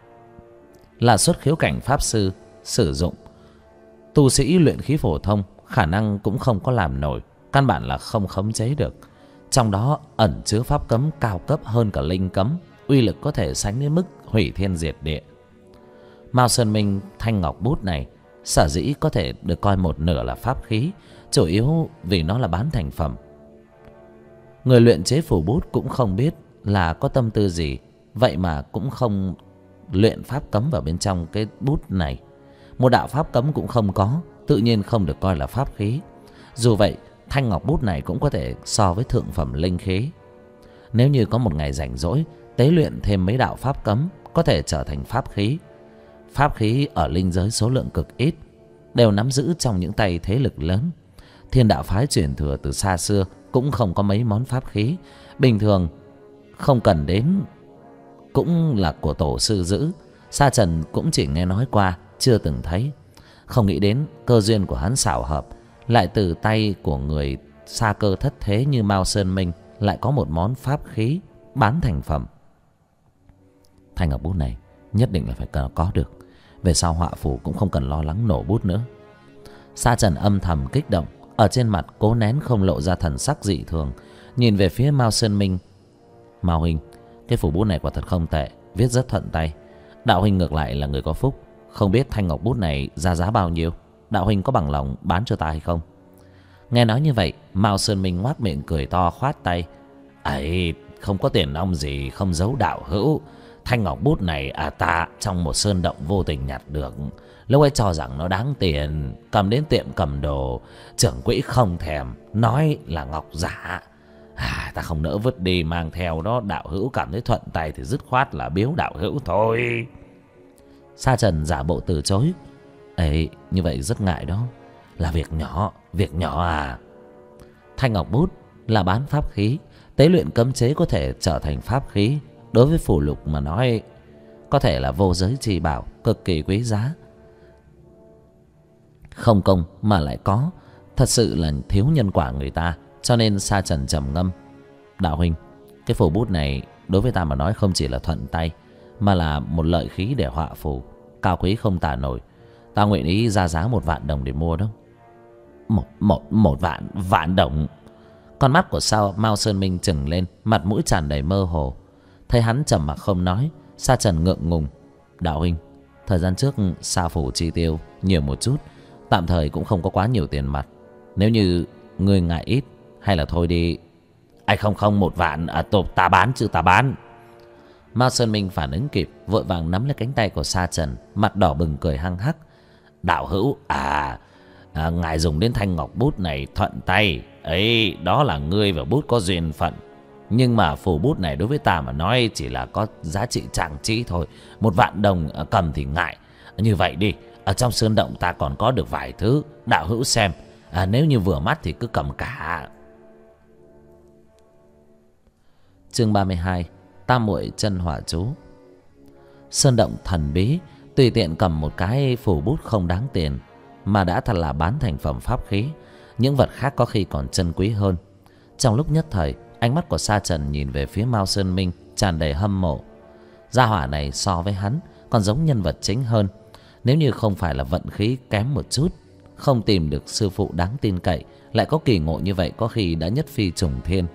là xuất khiếu cảnh pháp sư sử dụng. Tu sĩ luyện khí phổ thông khả năng cũng không có làm nổi, căn bản là không khống chế được. Trong đó ẩn chứa pháp cấm cao cấp hơn cả linh cấm, uy lực có thể sánh đến mức hủy thiên diệt địa. Mao Sơn Minh thanh ngọc bút này sở dĩ có thể được coi một nửa là pháp khí, chủ yếu vì nó là bán thành phẩm. Người luyện chế phù bút cũng không biết là có tâm tư gì, vậy mà cũng không luyện pháp cấm vào bên trong cái bút này. Một đạo pháp cấm cũng không có, tự nhiên không được coi là pháp khí. Dù vậy, thanh ngọc bút này cũng có thể so với thượng phẩm linh khí. Nếu như có một ngày rảnh rỗi, tế luyện thêm mấy đạo pháp cấm, có thể trở thành pháp khí. Pháp khí ở linh giới số lượng cực ít, đều nắm giữ trong những tay thế lực lớn. Thiên đạo phái truyền thừa từ xa xưa cũng không có mấy món pháp khí, bình thường không cần đến cũng là của tổ sư giữ. Sa Trần cũng chỉ nghe nói qua, chưa từng thấy. Không nghĩ đến cơ duyên của hắn xảo hợp, lại từ tay của người xa cơ thất thế như Mao Sơn Minh lại có một món pháp khí bán thành phẩm. Thanh ngọc bút này nhất định là phải có được, về sau họa phù cũng không cần lo lắng nổ bút nữa. Sa Trần âm thầm kích động, ở trên mặt cố nén không lộ ra thần sắc dị thường, nhìn về phía Mao Sơn Minh. Mao huynh, cái phù bút này quả thật không tệ, viết rất thuận tay. Đạo huynh ngược lại là người có phúc, không biết thanh ngọc bút này ra giá bao nhiêu, đạo huynh có bằng lòng bán cho ta hay không? Nghe nói như vậy, Mao Sơn Minh ngoác miệng cười to khoát tay. Ấy, không có tiền nong gì không giấu đạo hữu. Thanh ngọc bút này ta trong một sơn động vô tình nhặt được, lúc ấy cho rằng nó đáng tiền, cầm đến tiệm cầm đồ, trưởng quỹ không thèm, nói là ngọc giả. Ta không nỡ vứt đi, mang theo đó. Đạo hữu cảm thấy thuận tay thì dứt khoát là biếu đạo hữu thôi. Sa Trần giả bộ từ chối. Ấy, như vậy rất ngại đó, là việc nhỏ à. Thanh ngọc bút là bán pháp khí, tế luyện cấm chế có thể trở thành pháp khí. Đối với phù lục mà nói, có thể là vô giới chi bảo, cực kỳ quý giá. Không công mà lại có, thật sự là thiếu nhân quả người ta. Cho nên Sa Trần trầm ngâm. Đạo huynh, cái phù bút này đối với ta mà nói không chỉ là thuận tay, mà là một lợi khí để họa phù, cao quý không tả nổi. Ta nguyện ý ra giá 1.000.000 đồng để mua đó. Một vạn đồng? Con mắt của Mao Sơn Minh trừng lên, mặt mũi tràn đầy mơ hồ. Thấy hắn trầm mặc không nói, Sa Trần ngượng ngùng. Đạo huynh, thời gian trước Sa phủ chi tiêu nhiều một chút, tạm thời cũng không có quá nhiều tiền mặt. Nếu như ngươi ngại ít, hay là thôi đi. Ai không, 1.000.000 ta bán chứ, ta bán. Mao Sơn Minh phản ứng kịp, vội vàng nắm lấy cánh tay của Sa Trần, mặt đỏ bừng cười hăng hắc. Đạo hữu ngài dùng đến thanh ngọc bút này thuận tay ấy, đó là ngươi và bút có duyên phận. Nhưng mà phù bút này đối với ta mà nói chỉ là có giá trị trang trí thôi. 1.000.000 đồng cầm thì ngại. Như vậy đi, ở trong sơn động ta còn có được vài thứ, đạo hữu xem. Nếu như vừa mắt thì cứ cầm cả. Chương 32. Tam muội chân hỏa chú. Sơn động thần bí, tùy tiện cầm một cái phù bút không đáng tiền mà đã thật là bán thành phẩm pháp khí. Những vật khác có khi còn chân quý hơn. Trong lúc nhất thời, ánh mắt của Sa Trần nhìn về phía Mao Sơn Minh tràn đầy hâm mộ. Gia hỏa này so với hắn còn giống nhân vật chính hơn. Nếu như không phải là vận khí kém một chút, không tìm được sư phụ đáng tin cậy, lại có kỳ ngộ như vậy, có khi đã nhất phi trùng thiên.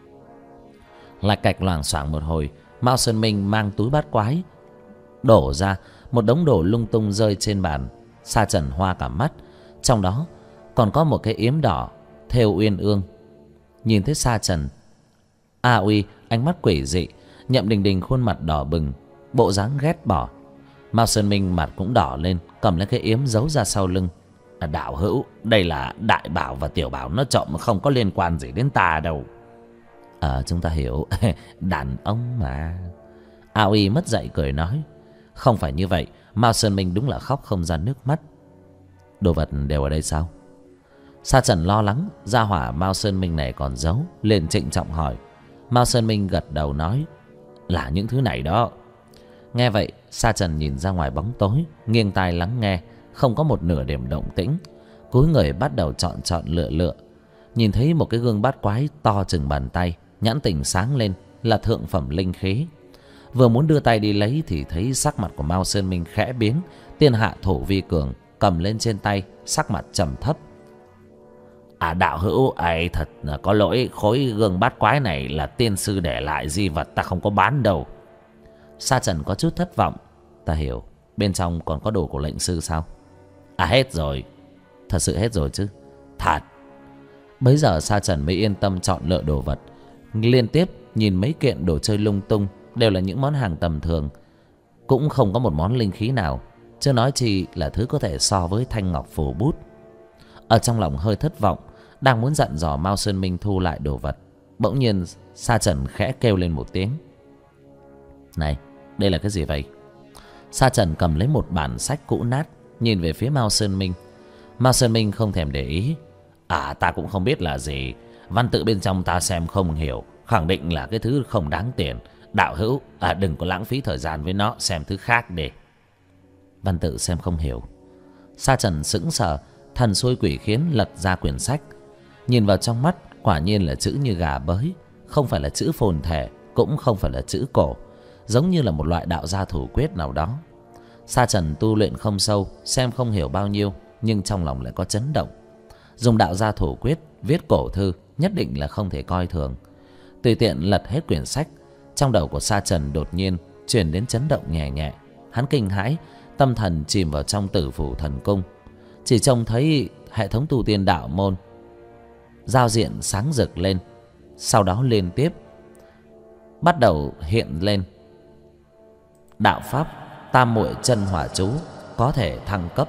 Lạch cạch loảng xoảng một hồi, Mao Sơn Minh mang túi bát quái đổ ra, một đống đồ lung tung rơi trên bàn. Sa Trần hoa cả mắt, trong đó còn có một cái yếm đỏ thêu uyên ương. Nhìn thấy Sa Trần, A Uy ánh mắt quỷ dị, Nhậm Đình Đình khuôn mặt đỏ bừng, bộ dáng ghét bỏ. Mao Sơn Minh mặt cũng đỏ lên, cầm lấy cái yếm giấu ra sau lưng. Đạo hữu, đây là đại bảo và tiểu bảo nó trộm, không có liên quan gì đến ta đâu. Chúng ta hiểu. Đàn ông mà. A Uy mất dạy cười nói. Không phải như vậy. Mao Sơn Minh đúng là khóc không ra nước mắt. Đồ vật đều ở đây sao? Sa Trần lo lắng gia hỏa Mao Sơn Minh này còn giấu, liền trịnh trọng hỏi. Mao Sơn Minh gật đầu nói, là những thứ này đó. Nghe vậy, Sa Trần nhìn ra ngoài bóng tối, nghiêng tai lắng nghe, không có một nửa điểm động tĩnh. Cúi người bắt đầu chọn lựa. Nhìn thấy một cái gương bát quái to chừng bàn tay, nhãn tình sáng lên, là thượng phẩm linh khí. Vừa muốn đưa tay đi lấy thì thấy sắc mặt của Mao Sơn Minh khẽ biến. Tiên hạ thổ vi cường cầm lên trên tay, sắc mặt trầm thấp. Đạo hữu ấy thật là có lỗi, khối gương bát quái này là tiên sư để lại di vật, ta không có bán đâu. Sa Trần có chút thất vọng. Ta hiểu, bên trong còn có đồ của lệnh sư sao? Hết rồi. Thật sự hết rồi chứ? Thật. Bấy giờ Sa Trần mới yên tâm chọn lựa đồ vật. Liên tiếp nhìn mấy kiện đồ chơi lung tung, đều là những món hàng tầm thường, cũng không có một món linh khí nào, chưa nói chi là thứ có thể so với thanh ngọc phù bút. Ở trong lòng hơi thất vọng, đang muốn dặn dò Mao Sơn Minh thu lại đồ vật, bỗng nhiên Sa Trần khẽ kêu lên một tiếng. Này, đây là cái gì vậy? Sa Trần cầm lấy một bản sách cũ nát, nhìn về phía Mao Sơn Minh. Mao Sơn Minh không thèm để ý. Ta cũng không biết là gì, văn tự bên trong ta xem không hiểu, khẳng định là cái thứ không đáng tiền. Đạo hữu, đừng có lãng phí thời gian với nó, xem thứ khác để. Văn tự xem không hiểu. Sa Trần sững sờ, thần xui quỷ khiến lật ra quyển sách. Nhìn vào trong mắt, quả nhiên là chữ như gà bới, không phải là chữ phồn thể, cũng không phải là chữ cổ, giống như là một loại đạo gia thủ quyết nào đó. Sa Trần tu luyện không sâu, xem không hiểu bao nhiêu, nhưng trong lòng lại có chấn động. Dùng đạo gia thủ quyết viết cổ thư nhất định là không thể coi thường. Tùy tiện lật hết quyển sách, trong đầu của Sa Trần đột nhiên truyền đến chấn động nhẹ nhẹ. Hắn kinh hãi, tâm thần chìm vào trong Tử Phủ Thần Cung. Chỉ trông thấy hệ thống tu tiên đạo môn giao diện sáng rực lên, sau đó liên tiếp bắt đầu hiện lên đạo pháp Tam Muội Chân Hỏa Chú có thể thăng cấp.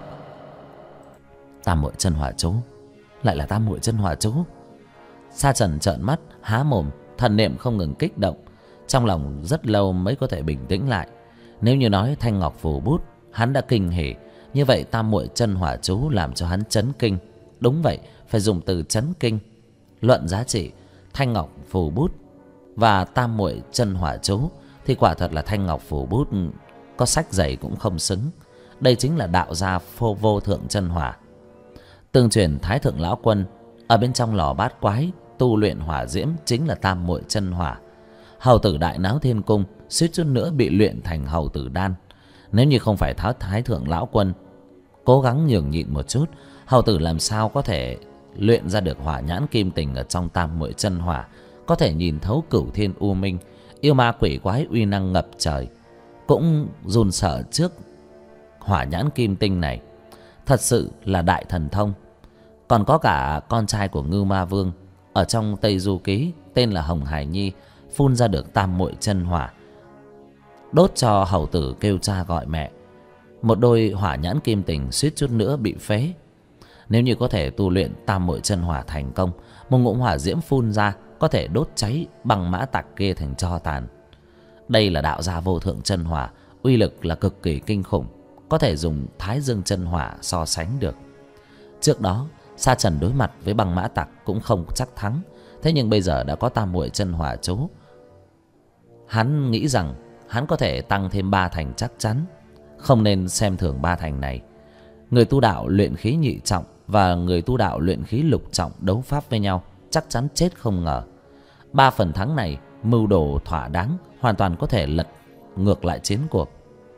Tam Muội Chân Hỏa Chú, lại là Tam Muội Chân Hỏa Chú. Sa Trần trợn mắt há mồm, thần niệm không ngừng kích động, trong lòng rất lâu mới có thể bình tĩnh lại. Nếu như nói thanh ngọc phù bút hắn đã kinh hỉ, như vậy Tam Muội Chân Hỏa Chú làm cho hắn chấn kinh. Đúng vậy, phải dùng từ chấn kinh. Luận giá trị, thanh ngọc phù bút và Tam Muội Chân Hỏa Chú thì quả thật là thanh ngọc phù bút có sách dày cũng không xứng. Đây chính là đạo gia vô thượng chân hỏa. Tương truyền Thái Thượng Lão Quân ở bên trong lò bát quái tu luyện hỏa diễm chính là Tam Muội Chân Hỏa. Hầu tử Đại Náo Thiên Cung suýt chút nữa bị luyện thành hầu tử đan. Nếu như không phải Thái Thượng Lão Quân cố gắng nhường nhịn một chút. Hầu tử làm sao có thể luyện ra được hỏa nhãn kim tình ở trong tam muội chân hỏa, có thể nhìn thấu cửu thiên u minh, yêu ma quỷ quái uy năng ngập trời, cũng run sợ trước hỏa nhãn kim tinh này. Thật sự là đại thần thông. Còn có cả con trai của Ngưu Ma Vương ở trong Tây Du Ký tên là Hồng Hải Nhi, phun ra được tam muội chân hỏa, đốt cho hầu tử kêu cha gọi mẹ. Một đôi hỏa nhãn kim tình suýt chút nữa bị phế. Nếu như có thể tu luyện tam muội chân hỏa thành công, một ngụm hỏa diễm phun ra có thể đốt cháy băng mã tặc kia thành tro tàn. Đây là đạo gia vô thượng chân hỏa, uy lực là cực kỳ kinh khủng, có thể dùng Thái Dương chân hỏa so sánh được. Trước đó Sa Trần đối mặt với băng mã tặc cũng không chắc thắng, thế nhưng bây giờ đã có tam muội chân hỏa chú, hắn nghĩ rằng hắn có thể tăng thêm 3 thành chắc chắn. Không nên xem thường 3 thành này. Người tu đạo luyện khí nhị trọng và người tu đạo luyện khí lục trọng đấu pháp với nhau chắc chắn chết không ngờ. 3 phần thắng này mưu đồ thỏa đáng, hoàn toàn có thể lật ngược lại chiến cuộc.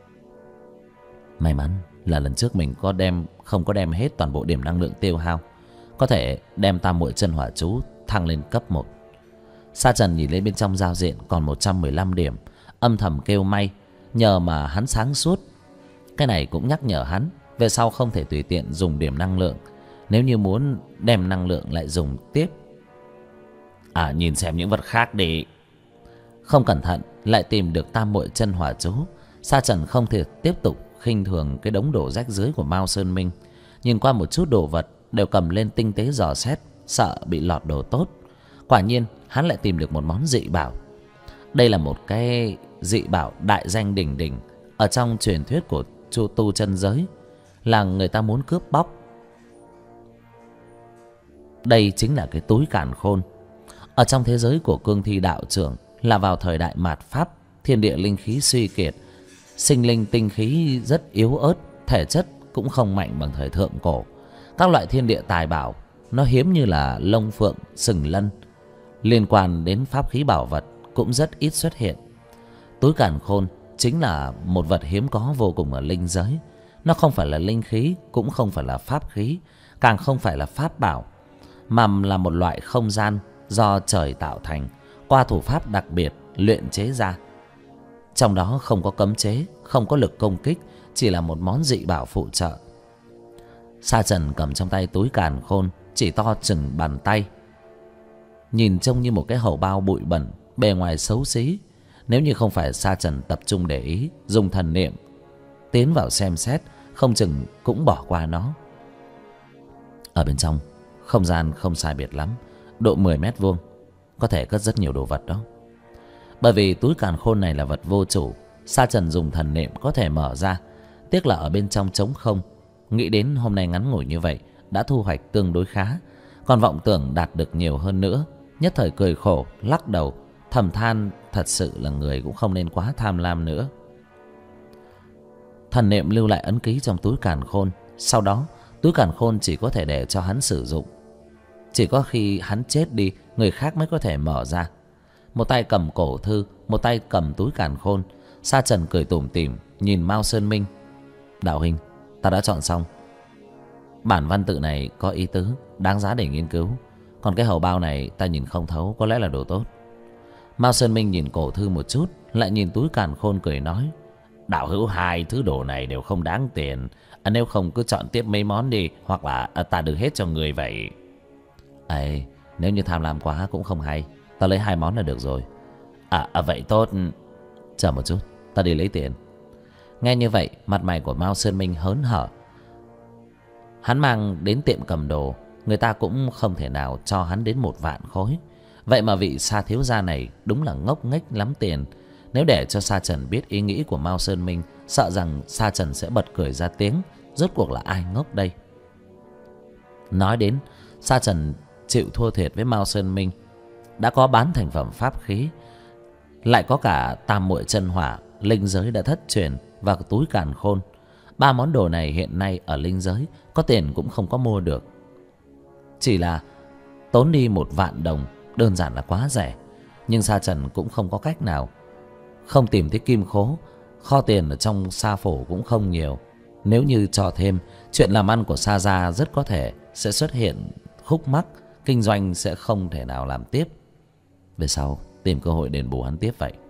May mắn là lần trước mình không có đem hết toàn bộ điểm năng lượng tiêu hao, có thể đem tam muội chân hỏa chú thăng lên cấp 1. Sa Trần nhìn lên bên trong giao diện còn 115 điểm, âm thầm kêu may, nhờ mà hắn sáng suốt. Cái này cũng nhắc nhở hắn về sau không thể tùy tiện dùng điểm năng lượng, nếu như muốn đem năng lượng lại dùng tiếp. Nhìn xem những vật khác đi. Không cẩn thận lại tìm được tam muội chân hỏa chú. Sa Trần không thể tiếp tục khinh thường cái đống đồ rách rưới của Mao Sơn Minh. Nhìn qua một chút đồ vật đều cầm lên tinh tế dò xét, sợ bị lọt đồ tốt. Quả nhiên hắn lại tìm được một món dị bảo. Đây là một cái dị bảo đại danh đỉnh đỉnh ở trong truyền thuyết của Chu Tu chân giới, là người ta muốn cướp bóc. Đây chính là cái túi càn khôn. Ở trong thế giới của cương thi đạo trưởng là vào thời đại mạt Pháp, thiên địa linh khí suy kiệt, sinh linh tinh khí rất yếu ớt, thể chất cũng không mạnh bằng thời thượng cổ. Các loại thiên địa tài bảo nó hiếm như là lông phượng, sừng lân, liên quan đến pháp khí bảo vật cũng rất ít xuất hiện. Túi càn khôn chính là một vật hiếm có vô cùng ở linh giới. Nó không phải là linh khí, cũng không phải là pháp khí, càng không phải là pháp bảo, mà là một loại không gian do trời tạo thành, qua thủ pháp đặc biệt luyện chế ra. Trong đó không có cấm chế, không có lực công kích, chỉ là một món dị bảo phụ trợ. Sa Trần cầm trong tay túi càn khôn, chỉ to chừng bàn tay, nhìn trông như một cái hầu bao bụi bẩn, bề ngoài xấu xí. Nếu như không phải Sa Trần tập trung để ý, dùng thần niệm tiến vào xem xét, không chừng cũng bỏ qua nó. Ở bên trong không gian không sai biệt lắm, độ 10 mét vuông, có thể cất rất nhiều đồ vật đó. Bởi vì túi càn khôn này là vật vô chủ, Sa Trần dùng thần niệm có thể mở ra. Tiếc là ở bên trong trống không. Nghĩ đến hôm nay ngắn ngủi như vậy đã thu hoạch tương đối khá, còn vọng tưởng đạt được nhiều hơn nữa. Nhất thời cười khổ, lắc đầu, thầm than thật sự là người cũng không nên quá tham lam nữa. Thần niệm lưu lại ấn ký trong túi càn khôn. Sau đó túi càn khôn chỉ có thể để cho hắn sử dụng. Chỉ có khi hắn chết đi, người khác mới có thể mở ra. Một tay cầm cổ thư, một tay cầm túi càn khôn, Sa Trần cười tủm tỉm nhìn Mao Sơn Minh. Đạo huynh, ta đã chọn xong. Bản văn tự này có ý tứ, đáng giá để nghiên cứu. Còn cái hầu bao này ta nhìn không thấu, có lẽ là đồ tốt. Mao Sơn Minh nhìn cổ thư một chút, lại nhìn túi càn khôn cười nói: Đạo hữu, hai thứ đồ này đều không đáng tiền. Nếu không cứ chọn tiếp mấy món đi, hoặc là ta đưa hết cho người vậy. Nếu như tham lam quá cũng không hay, ta lấy 2 món là được rồi. Vậy tốt. Chờ một chút, ta đi lấy tiền. Nghe như vậy, mặt mày của Mao Sơn Minh hớn hở. Hắn mang đến tiệm cầm đồ, người ta cũng không thể nào cho hắn đến 1 vạn khối. Vậy mà vị Sa thiếu gia này đúng là ngốc nghếch lắm tiền. Nếu để cho Sa Trần biết ý nghĩ của Mao Sơn Minh, sợ rằng Sa Trần sẽ bật cười ra tiếng. Rốt cuộc là ai ngốc đây? Nói đến, Sa Trần chịu thua thiệt với Mao Sơn Minh. Đã có bán thành phẩm pháp khí, lại có cả tam muội chân hỏa, linh giới đã thất truyền, và túi càn khôn. 3 món đồ này hiện nay ở linh giới có tiền cũng không có mua được. Chỉ là tốn đi 1 vạn đồng, đơn giản là quá rẻ. Nhưng Sa Trần cũng không có cách nào. Không tìm thấy kim khố, kho tiền ở trong Sa phủ cũng không nhiều. Nếu như cho thêm, chuyện làm ăn của Sa gia rất có thể sẽ xuất hiện khúc mắc, kinh doanh sẽ không thể nào làm tiếp. Về sau tìm cơ hội đền bù hắn tiếp vậy.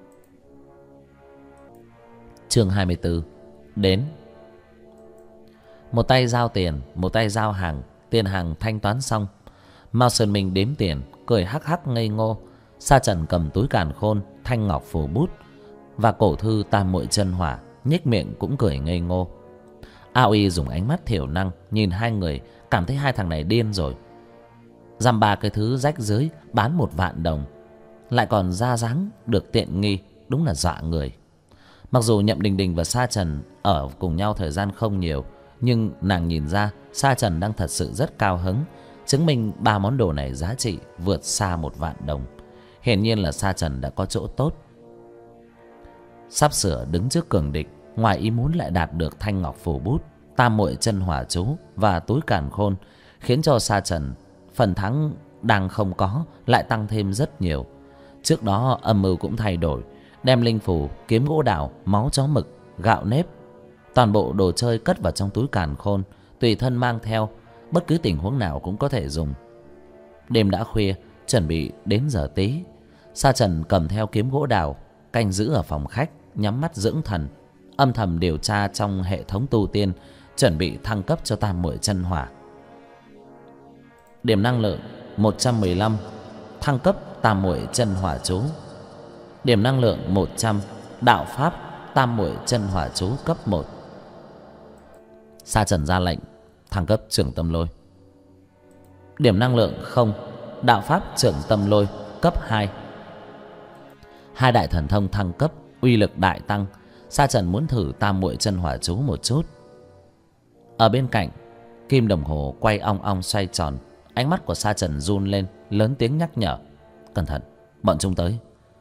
Chương 24. Đến. Một tay giao tiền, một tay giao hàng. Tiền hàng thanh toán xong, Mao Sơn Minh đếm tiền, cười hắc hắc ngây ngô. Sa Trần cầm túi càn khôn, thanh ngọc phù bút và cổ thư Tam Muội Chân Hỏa, nhếch miệng cũng cười ngây ngô. A Uy dùng ánh mắt thiểu năng nhìn hai người, cảm thấy hai thằng này điên rồi. Dăm ba cái thứ rách rưới bán 1 vạn đồng, lại còn ra dáng được tiện nghi, đúng là dọa người. Mặc dù Nhậm Đình Đình và Sa Trần ở cùng nhau thời gian không nhiều, nhưng nàng nhìn ra Sa Trần đang thật sự rất cao hứng, chứng minh 3 món đồ này giá trị vượt xa 1 vạn đồng. Hiển nhiên là Sa Trần đã có chỗ tốt. Sắp sửa đứng trước cường địch, ngoài ý muốn lại đạt được thanh ngọc phù bút, Tam Muội Chân Hỏa chú và túi càn khôn, khiến cho Sa Trần phần thắng đang không có lại tăng thêm rất nhiều. Trước đó âm mưu cũng thay đổi, đem linh phù, kiếm gỗ đào, máu chó mực, gạo nếp, toàn bộ đồ chơi cất vào trong túi càn khôn, tùy thân mang theo, bất cứ tình huống nào cũng có thể dùng. Đêm đã khuya, chuẩn bị đến giờ tí. Sa Trần cầm theo kiếm gỗ đào, canh giữ ở phòng khách, nhắm mắt dưỡng thần, âm thầm điều tra trong hệ thống tu tiên, chuẩn bị thăng cấp cho Tam Muội Chân Hỏa. Điểm năng lượng 115, thăng cấp Tam Muội Chân Hỏa chú. Điểm năng lượng 100, đạo pháp Tam Muội Chân Hỏa chú cấp 1. Sa Trần ra lệnh thăng cấp Trưởng Tâm Lôi. Điểm năng lượng 0, đạo pháp Trưởng Tâm Lôi cấp 2. Hai đại thần thông thăng cấp, uy lực đại tăng. Sa Trần muốn thử Tam Muội Chân Hỏa chú một chút. Ở bên cạnh, kim đồng hồ quay ong ong xoay tròn. Ánh mắt của Sa Trần run lên, lớn tiếng nhắc nhở: cẩn thận, bọn chúng tới.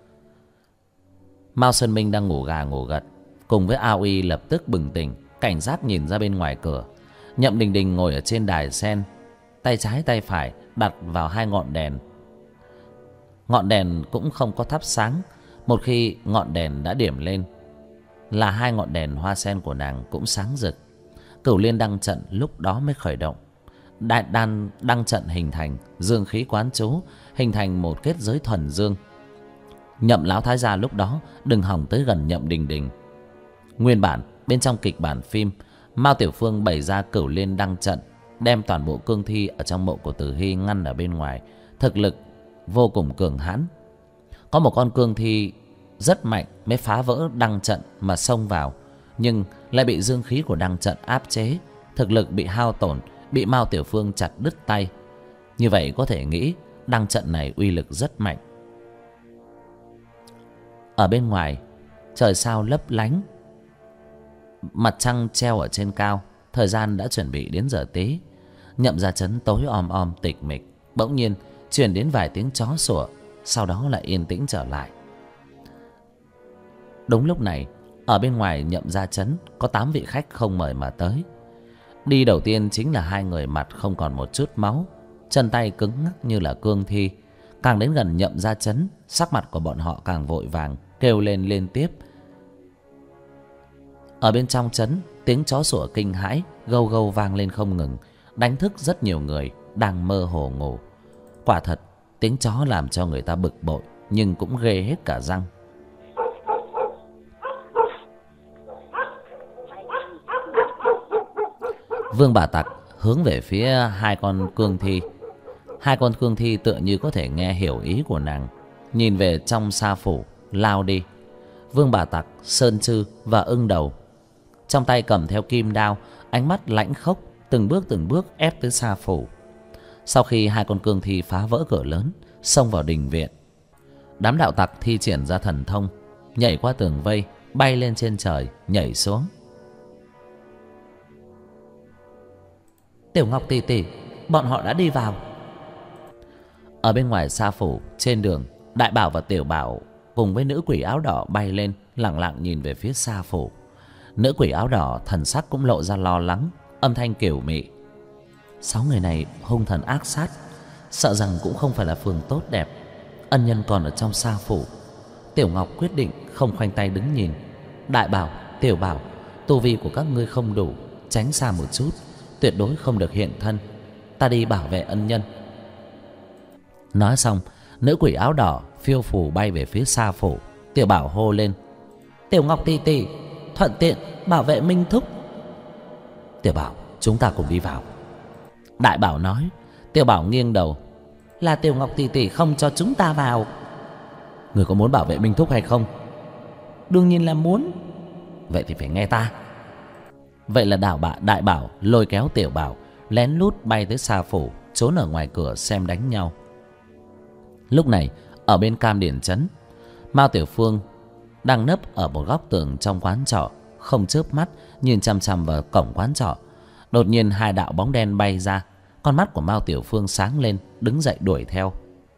Mao Sơn Minh đang ngủ gà ngủ gật, cùng với A Uy lập tức bừng tỉnh, cảnh giác nhìn ra bên ngoài cửa. Nhậm Đình Đình ngồi ở trên đài sen, tay trái tay phải đặt vào 2 ngọn đèn. Ngọn đèn cũng không có thắp sáng. Một khi ngọn đèn đã điểm lên là 2 ngọn đèn hoa sen của nàng cũng sáng rực. Cửu Liên đăng trận lúc đó mới khởi động. Đăng trận hình thành, dương khí quán chú, hình thành một kết giới thuần dương. Nhậm lão thái gia lúc đó đừng hòng tới gần Nhậm Đình Đình. Nguyên bản bên trong kịch bản phim, Mao Tiểu Phương bày ra Cửu Liên đăng trận, đem toàn bộ cương thi ở trong mộ của Tử Hy ngăn ở bên ngoài, thực lực vô cùng cường hãn. Có một con cương thi rất mạnh mới phá vỡ đăng trận mà xông vào, nhưng lại bị dương khí của đăng trận áp chế, thực lực bị hao tổn, bị Mao Tiểu Phương chặt đứt tay. Như vậy có thể nghĩ đăng trận này uy lực rất mạnh. Ở bên ngoài, trời sao lấp lánh, mặt trăng treo ở trên cao. Thời gian đã chuẩn bị đến giờ tí. Nhậm Gia Trấn tối om om tịch mịch, bỗng nhiên truyền đến vài tiếng chó sủa, sau đó lại yên tĩnh trở lại. Đúng lúc này, ở bên ngoài Nhậm Gia Trấn có 8 vị khách không mời mà tới. Đi đầu tiên chính là 2 người mặt không còn một chút máu, chân tay cứng ngắc như là cương thi. Càng đến gần Nhậm Gia Trấn, sắc mặt của bọn họ càng vội vàng, kêu lên liên tiếp. Ở bên trong trấn, tiếng chó sủa kinh hãi gâu gâu vang lên không ngừng, đánh thức rất nhiều người đang mơ hồ ngủ. Quả thật, tiếng chó làm cho người ta bực bội, nhưng cũng ghê hết cả răng. Vương Bà Tặc hướng về phía 2 con cương thi. 2 con cương thi tựa như có thể nghe hiểu ý của nàng, nhìn về trong sa phủ lao đi. Vương Bà Tặc, Sơn Trư và Ưng Đầu trong tay cầm theo kim đao, ánh mắt lãnh khốc, từng bước ép tới sa phủ. Sau khi 2 con cương thi phá vỡ cửa lớn, xông vào đình viện, đám đạo tặc thi triển ra thần thông, nhảy qua tường vây, bay lên trên trời, nhảy xuống. Tiểu Ngọc tỷ tỷ, bọn họ đã đi vào. Ở bên ngoài sa phủ, trên đường, Đại Bảo và Tiểu Bảo cùng với nữ quỷ áo đỏ bay lên, lẳng lặng nhìn về phía sa phủ. Nữ quỷ áo đỏ thần sắc cũng lộ ra lo lắng, âm thanh kiều mị: 6 người này hung thần ác sát, sợ rằng cũng không phải là phường tốt đẹp. Ân nhân còn ở trong sa phủ. Tiểu Ngọc quyết định không khoanh tay đứng nhìn. Đại Bảo, Tiểu Bảo, tu vi của các ngươi không đủ, tránh xa một chút, tuyệt đối không được hiện thân. Ta đi bảo vệ ân nhân. Nói xong, nữ quỷ áo đỏ phiêu phù bay về phía Sa phủ. Tiểu Bảo hô lên: Tiểu Ngọc tỷ tỷ, thuận tiện bảo vệ Minh thúc. Tiểu Bảo, chúng ta cùng đi vào. Đại Bảo nói. Tiểu Bảo nghiêng đầu: Là Tiểu Ngọc tỷ tỷ không cho chúng ta vào. Người có muốn bảo vệ Minh thúc hay không? Đương nhiên là muốn. Vậy thì phải nghe ta. Vậy là Đại Bảo lôi kéo Tiểu Bảo lén lút bay tới Sa phủ, trốn ở ngoài cửa xem đánh nhau. Lúc này ở bên Cam Điển trấn, Mao Tiểu Phương đang nấp ở một góc tường trong quán trọ, không chớp mắt nhìn chằm chằm vào cổng quán trọ. Đột nhiên hai đạo bóng đen bay ra. Con mắt của Mao Tiểu Phương sáng lên, đứng dậy đuổi theo.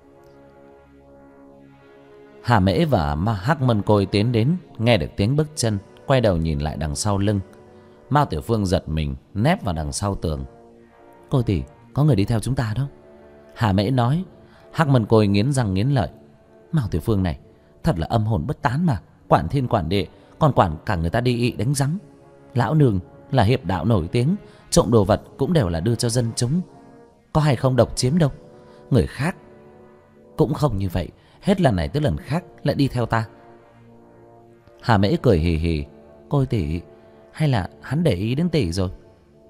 Hà Mễ và Hắc Mân Côi tiến đến, nghe được tiếng bước chân, quay đầu nhìn lại đằng sau lưng. Mao Tiểu Phương giật mình, nép vào đằng sau tường. Côi tỷ, có người đi theo chúng ta đó. Hà Mễ nói. Hắc Mân Côi nghiến răng nghiến lợi. Mao Tiểu Phương này thật là âm hồn bất tán mà, quản thiên quản địa, còn quản cả người ta đi ị đánh rắm. Lão nương là hiệp đạo nổi tiếng, trộm đồ vật cũng đều là đưa cho dân chúng, có hay không độc chiếm đâu. Người khác cũng không như vậy, hết lần này tới lần khác lại đi theo ta. Hà Mễ cười hì hì. Côi tỷ, hay là hắn để ý đến tỷ rồi?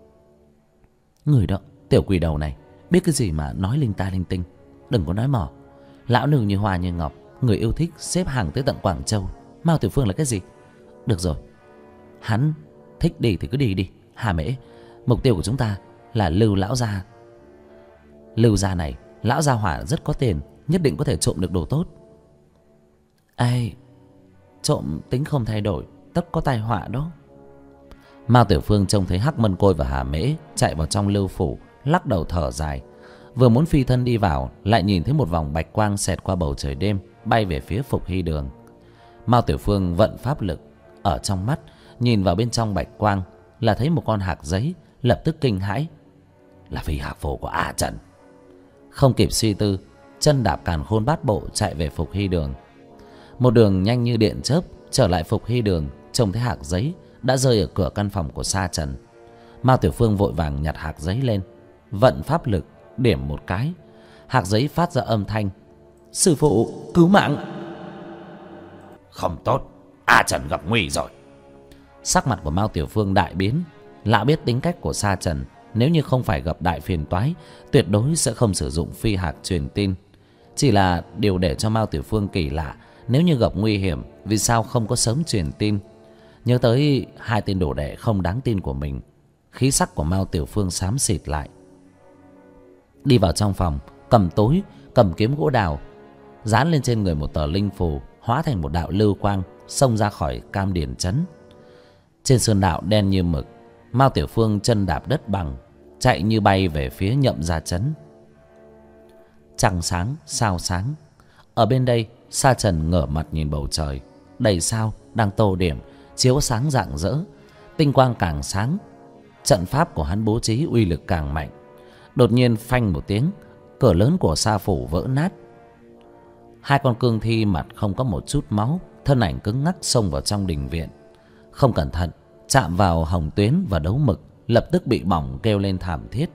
Người đó, tiểu quỷ đầu này, biết cái gì mà nói linh ta linh tinh. Đừng có nói mỏ. Lão nương như hoa như ngọc, người yêu thích xếp hàng tới tận Quảng Châu. Mao Tiểu Phương là cái gì? Được rồi, hắn thích đi thì cứ đi đi. Hà Mễ, mục tiêu của chúng ta là Lưu lão gia. Lưu gia này, lão gia hỏa rất có tiền, nhất định có thể trộm được đồ tốt. Ê, trộm tính không thay đổi, tất có tai họa đó. Mao Tiểu Phương trông thấy Hắc Mân Côi và Hà Mễ chạy vào trong Lưu phủ, lắc đầu thở dài. Vừa muốn phi thân đi vào, lại nhìn thấy một vòng bạch quang xẹt qua bầu trời đêm, bay về phía Phục Hy Đường. Mao Tiểu Phương vận pháp lực ở trong mắt, nhìn vào bên trong bạch quang là thấy một con hạc giấy, lập tức kinh hãi. Là phi hạc phổ của A Trần. Không kịp suy tư, chân đạp càn khôn bát bộ chạy về Phục Hy Đường. Một đường nhanh như điện chớp trở lại Phục Hy Đường, trông thấy hạc giấy đã rơi ở cửa căn phòng của Sa Trần. Mao Tiểu Phương vội vàng nhặt hạc giấy lên, vận pháp lực điểm một cái, hạc giấy phát ra âm thanh: Sư phụ cứu mạng. Không tốt, A Trần gặp nguy rồi. Sắc mặt của Mao Tiểu Phương đại biến. Lão biết tính cách của Sa Trần, nếu như không phải gặp đại phiền toái, tuyệt đối sẽ không sử dụng phi hạc truyền tin. Chỉ là điều để cho Mao Tiểu Phương kỳ lạ, nếu như gặp nguy hiểm, vì sao không có sớm truyền tin. Nhớ tới hai tên đồ đệ không đáng tin của mình, khí sắc của Mao Tiểu Phương xám xịt lại. Đi vào trong phòng, cầm túi, cầm kiếm gỗ đào, dán lên trên người một tờ linh phù, hóa thành một đạo lưu quang, xông ra khỏi Cam Điển trấn. Trên sơn đạo đen như mực, Mao Tiểu Phương chân đạp đất bằng, chạy như bay về phía Nhậm Gia trấn. Trăng sáng, sao sáng. Ở bên đây, Sa Trần ngửa mặt nhìn bầu trời, đầy sao đang tô điểm, chiếu sáng rạng rỡ, tinh quang càng sáng. Trận pháp của hắn bố trí uy lực càng mạnh. Đột nhiên phanh một tiếng, cửa lớn của Sa phủ vỡ nát. Hai con cương thi mặt không có một chút máu, thân ảnh cứng ngắc xông vào trong đình viện. Không cẩn thận chạm vào Hồng Tuyến và Đấu Mực, lập tức bị bỏng kêu lên thảm thiết.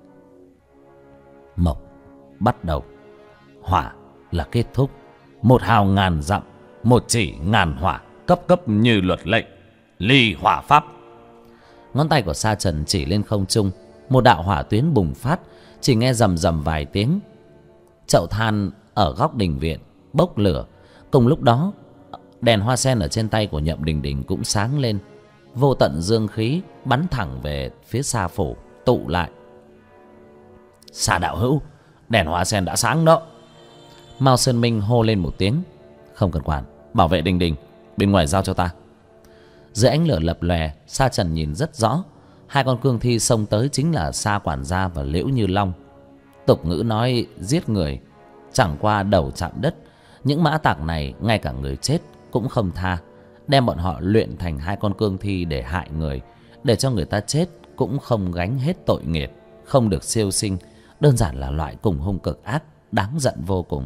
Mộc bắt đầu, hỏa là kết thúc. Một hào ngàn dặm, một chỉ ngàn hỏa, cấp cấp như luật lệnh, ly hỏa pháp. Ngón tay của Sa Trần chỉ lên không trung, một đạo hỏa tuyến bùng phát. Chỉ nghe rầm rầm vài tiếng, chậu than ở góc đình viện bốc lửa. Cùng lúc đó, đèn hoa sen ở trên tay của Nhậm Đình Đình cũng sáng lên. Vô tận dương khí bắn thẳng về phía Sa phủ, tụ lại. Sa đạo hữu, đèn hoa sen đã sáng đó. Mao Sơn Minh hô lên một tiếng. Không cần quản, bảo vệ Đình Đình, bên ngoài giao cho ta. Dưới ánh lửa lập lòe, Sa Trần nhìn rất rõ. Hai con cương thi xông tới chính là Sa quản gia và Liễu Như Long. Tục ngữ nói giết người chẳng qua đầu chạm đất. Những mã tặc này ngay cả người chết cũng không tha, đem bọn họ luyện thành hai con cương thi để hại người, để cho người ta chết cũng không gánh hết tội nghiệt, không được siêu sinh. Đơn giản là loại cùng hung cực ác, đáng giận vô cùng.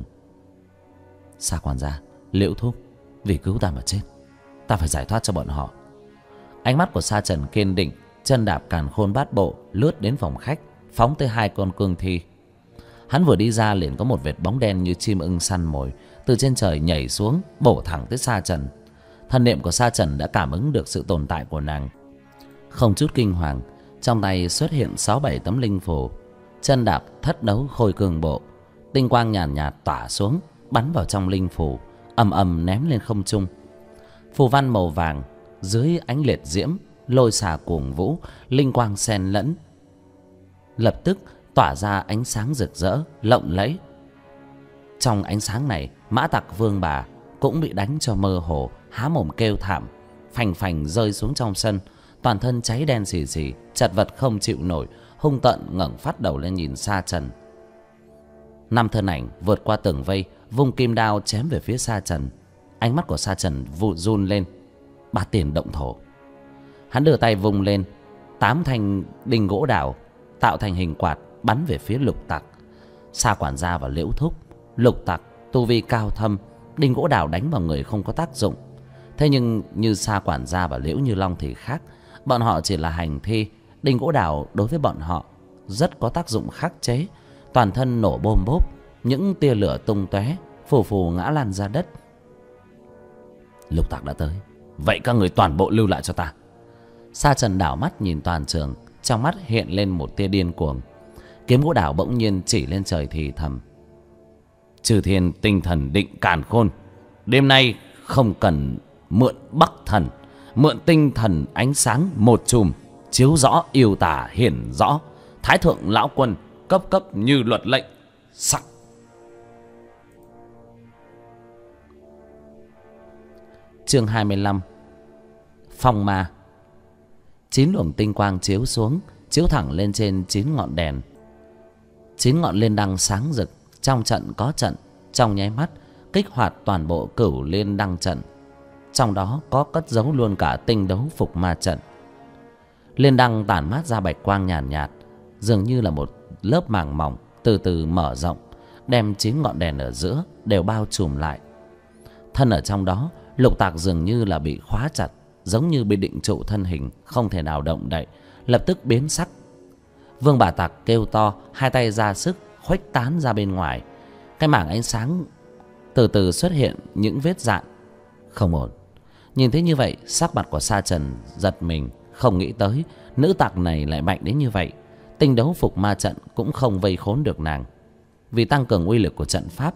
Sa quản gia, Liễu thúc, vì cứu ta mà chết, ta phải giải thoát cho bọn họ. Ánh mắt của Sa Trần kiên định, chân đạp càn khôn bát bộ lướt đến phòng khách, phóng tới hai con cương thi. Hắn vừa đi ra liền có một vệt bóng đen như chim ưng săn mồi từ trên trời nhảy xuống, bổ thẳng tới Sa Trần. Thần niệm của Sa Trần đã cảm ứng được sự tồn tại của nàng, không chút kinh hoàng, trong tay xuất hiện 6-7 tấm linh phù, chân đạp thất đấu khôi cường bộ, tinh quang nhàn nhạt tỏa xuống, bắn vào trong linh phù, ầm ầm ném lên không trung. Phù văn màu vàng dưới ánh liệt diễm, lôi xà cuồng vũ, linh quang xen lẫn, lập tức tỏa ra ánh sáng rực rỡ lộng lẫy. Trong ánh sáng này, Mã Tặc Vương Bà cũng bị đánh cho mơ hồ, há mồm kêu thảm, phành phành rơi xuống trong sân, toàn thân cháy đen xì xì, chật vật không chịu nổi, hung tợn ngẩng phát đầu lên nhìn Sa Trần. 5 thân ảnh vượt qua tường vây, vung kim đao chém về phía Sa Trần. Ánh mắt của Sa Trần run lên. Bát Tiền động thổ. Hắn đưa tay vung lên, 8 thanh đinh gỗ đào tạo thành hình quạt bắn về phía Lục Tặc, Sa quản gia và Liễu Thúc. Lục Tặc tu vi cao thâm, đinh gỗ đào đánh vào người không có tác dụng. Thế nhưng như Sa quản gia và Liễu Như Long thì khác, bọn họ chỉ là hành thi, đinh gỗ đào đối với bọn họ rất có tác dụng khắc chế. Toàn thân nổ bôm bốp, những tia lửa tung tóe, phù phù ngã lan ra đất. Lục Tặc đã tới, vậy các người toàn bộ lưu lại cho ta. Sa Trần đảo mắt nhìn toàn trường, trong mắt hiện lên một tia điên cuồng. Kiếm gỗ đào bỗng nhiên chỉ lên trời thì thầm: Chư thiên tinh thần định càn khôn, đêm nay không cần mượn Bắc thần, mượn tinh thần ánh sáng một chùm, chiếu rõ yêu tả hiển rõ. Thái thượng lão quân cấp cấp như luật lệnh sắc. Chương 25. Phong ma. 9 luồng tinh quang chiếu xuống, chiếu thẳng lên trên 9 ngọn đèn. 9 ngọn liên đăng sáng rực, trong trận có trận, trong nháy mắt kích hoạt toàn bộ Cửu Liên đăng trận. Trong đó có cất giấu luôn cả tinh đấu phục ma trận. Liên đăng tản mát ra bạch quang nhàn nhạt, dường như là một lớp màng mỏng từ từ mở rộng, đem 9 ngọn đèn ở giữa đều bao trùm lại. Thân ở trong đó, Lục Tặc dường như là bị khóa chặt, giống như bị định trụ thân hình, không thể nào động đậy, lập tức biến sắc. Vương Bà Tặc kêu to, hai tay ra sức khuếch tán ra bên ngoài. Cái mảng ánh sáng từ từ xuất hiện những vết dạn. Không ổn. Nhìn thấy như vậy, sắc mặt của Sa Trần giật mình, không nghĩ tới nữ tặc này lại mạnh đến như vậy. Tinh đấu phục ma trận cũng không vây khốn được nàng. Vì tăng cường uy lực của trận pháp,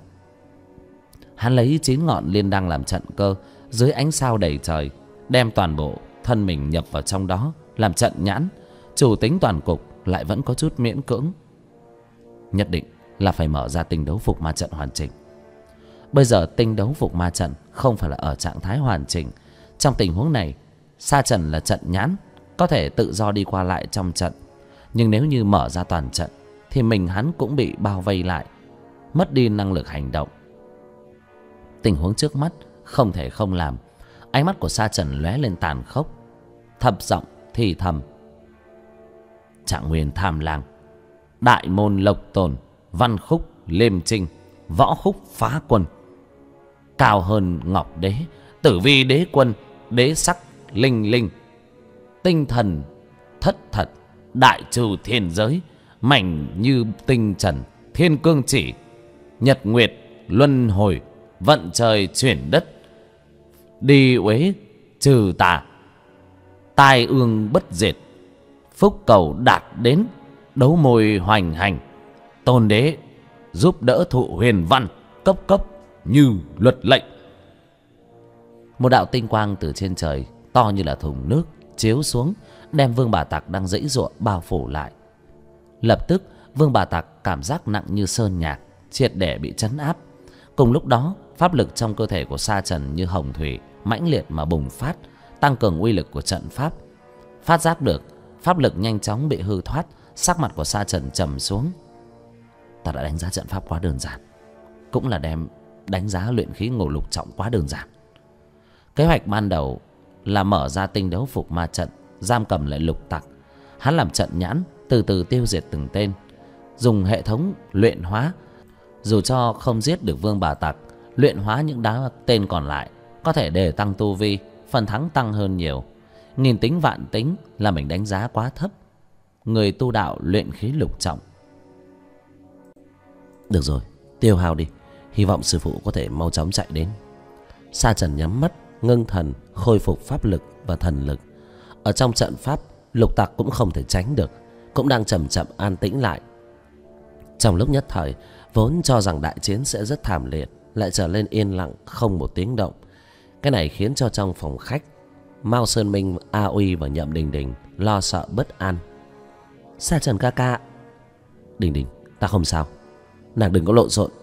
hắn lấy 9 ngọn liên đăng làm trận cơ, dưới ánh sao đầy trời, đem toàn bộ thân mình nhập vào trong đó làm trận nhãn. Chủ tính toàn cục lại vẫn có chút miễn cưỡng. Nhất định là phải mở ra tinh đấu phục ma trận hoàn chỉnh. Bây giờ tinh đấu phục ma trận không phải là ở trạng thái hoàn chỉnh. Trong tình huống này, Sa Trần là trận nhãn, có thể tự do đi qua lại trong trận. Nhưng nếu như mở ra toàn trận thì mình hắn cũng bị bao vây lại, mất đi năng lực hành động. Tình huống trước mắt không thể không làm. Ánh mắt của Sa Trần lóe lên tàn khốc, thấp giọng thì thầm: Trạng nguyên tham lang, đại môn lộc tồn, văn khúc lêm trinh, võ khúc phá quân, cao hơn ngọc đế, tử vi đế quân, đế sắc linh linh, tinh thần thất thật, đại trừ thiên giới, mảnh như tinh trần, thiên cương chỉ, nhật nguyệt luân hồi, vận trời chuyển đất, đi uế trừ tà, tai ương bất diệt, phúc cầu đạt đến, đấu môi hoành hành, tôn đế giúp đỡ thụ huyền văn, cấp cấp như luật lệnh. Một đạo tinh quang từ trên trời to như là thùng nước chiếu xuống, đem Vương Bà Tặc đang giãy giụa bao phủ lại. Lập tức Vương Bà Tặc cảm giác nặng như sơn nhạc, triệt để bị trấn áp. Cùng lúc đó, pháp lực trong cơ thể của Sa Trần như hồng thủy mãnh liệt mà bùng phát, tăng cường uy lực của trận pháp. Phát giác được pháp lực nhanh chóng bị hư thoát, sắc mặt của Sa Trần trầm xuống. Ta đã đánh giá trận pháp quá đơn giản, cũng là đem đánh giá luyện khí ngũ lục trọng quá đơn giản. Kế hoạch ban đầu là mở ra tinh đấu phục ma trận, giam cầm lại Lục Tặc. Hắn làm trận nhãn, từ từ tiêu diệt từng tên, dùng hệ thống luyện hóa. Dù cho không giết được Vương Bà Tặc, luyện hóa những đá tên còn lại có thể để tăng tu vi, phần thắng tăng hơn nhiều. nghìn tính vạn tính là mình đánh giá quá thấp người tu đạo luyện khí lục trọng. Được rồi, tiêu hao đi, hy vọng sư phụ có thể mau chóng chạy đến. Sa Trần nhắm mắt ngưng thần, khôi phục pháp lực và thần lực. Ở trong trận pháp, lục tặc cũng không thể tránh được, cũng đang chậm chậm an tĩnh lại. Trong lúc nhất thời, vốn cho rằng đại chiến sẽ rất thảm liệt, lại trở lên yên lặng không một tiếng động. Cái này khiến cho trong phòng khách, Mao Sơn Minh, A Uy và Nhậm Đình Đình lo sợ bất an. Sa Trần ca ca. Đình Đình, ta không sao, nàng đừng có lộn xộn.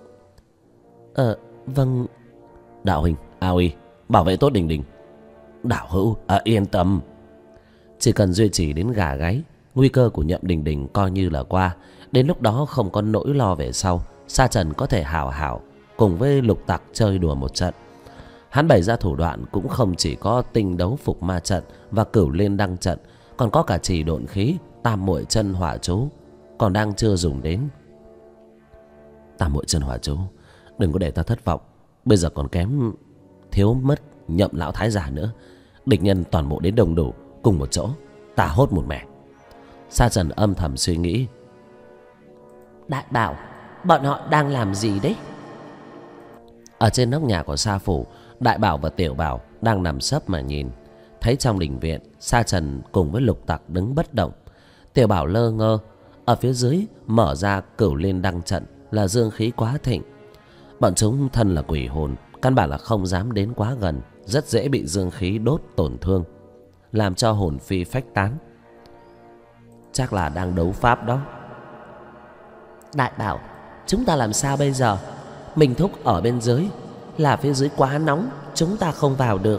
Vâng. Đạo huynh, A Uy, bảo vệ tốt Đình Đình. Đạo hữu, yên tâm. Chỉ cần duy trì đến gà gáy, nguy cơ của Nhậm Đình Đình coi như là qua. Đến lúc đó không có nỗi lo về sau, Sa Trần có thể hảo hảo cùng với lục tặc chơi đùa một trận. Hắn bày ra thủ đoạn cũng không chỉ có tinh đấu phục ma trận và cửu liên đăng trận, còn có cả trì độn khí, tam muội chân hỏa chú còn đang chưa dùng đến. Tam muội chân hỏa chú, đừng có để ta thất vọng. Bây giờ còn kém thiếu mất Nhậm lão thái giả nữa. Địch nhân toàn bộ đến đông đủ cùng một chỗ, ta hốt một mẻ. Sa Trần âm thầm suy nghĩ. Đại bảo, bọn họ đang làm gì đấy? Ở trên nóc nhà của Sa phủ, Đại bảo và Tiểu bảo đang nằm sấp mà nhìn. Thấy trong đình viện, Sa Trần cùng với lục tặc đứng bất động. Tiểu bảo lơ ngơ. Ở phía dưới mở ra cửu liên đăng trận là dương khí quá thịnh. Bọn chúng thân là quỷ hồn, căn bản là không dám đến quá gần, rất dễ bị dương khí đốt tổn thương, làm cho hồn phi phách tán. Chắc là đang đấu pháp đó. Đại bảo, chúng ta làm sao bây giờ? Mình thúc ở bên dưới, là phía dưới quá nóng, chúng ta không vào được.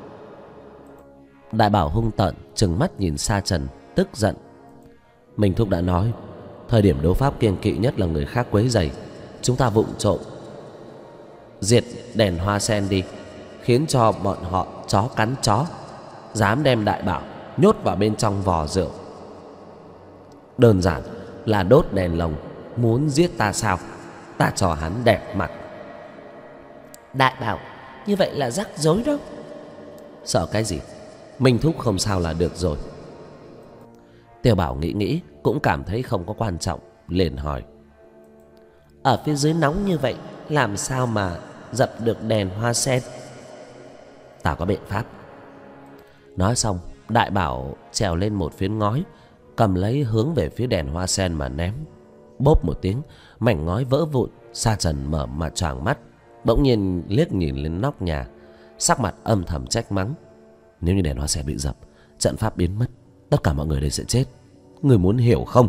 Đại bảo hung tợn trừng mắt nhìn Sa Trần, tức giận. Mình thúc đã nói, thời điểm đấu pháp kiêng kỵ nhất là người khác quấy rầy. Chúng ta vụng trộm diệt đèn hoa sen đi, khiến cho bọn họ chó cắn chó, dám đem đại bảo nhốt vào bên trong vò rượu. Đơn giản là đốt đèn lồng. Muốn giết ta sao? Ta cho hắn đẹp mặt. Đại bảo, như vậy là rắc rối đó. Sợ cái gì? Minh thúc không sao là được rồi. Tiểu bảo nghĩ nghĩ cũng cảm thấy không có quan trọng, liền hỏi. Ở phía dưới nóng như vậy, làm sao mà dập được đèn hoa sen? Ta có biện pháp. Nói xong, đại bảo trèo lên một phiến ngói, cầm lấy hướng về phía đèn hoa sen mà ném. Bốp một tiếng, mảnh ngói vỡ vụn. Sa Trần mở mà choàng mắt, bỗng nhiên liếc nhìn lên nóc nhà, sắc mặt âm thầm trách mắng. Nếu như đèn hoa sen bị dập, trận pháp biến mất, tất cả mọi người đây sẽ chết. Người muốn hiểu không?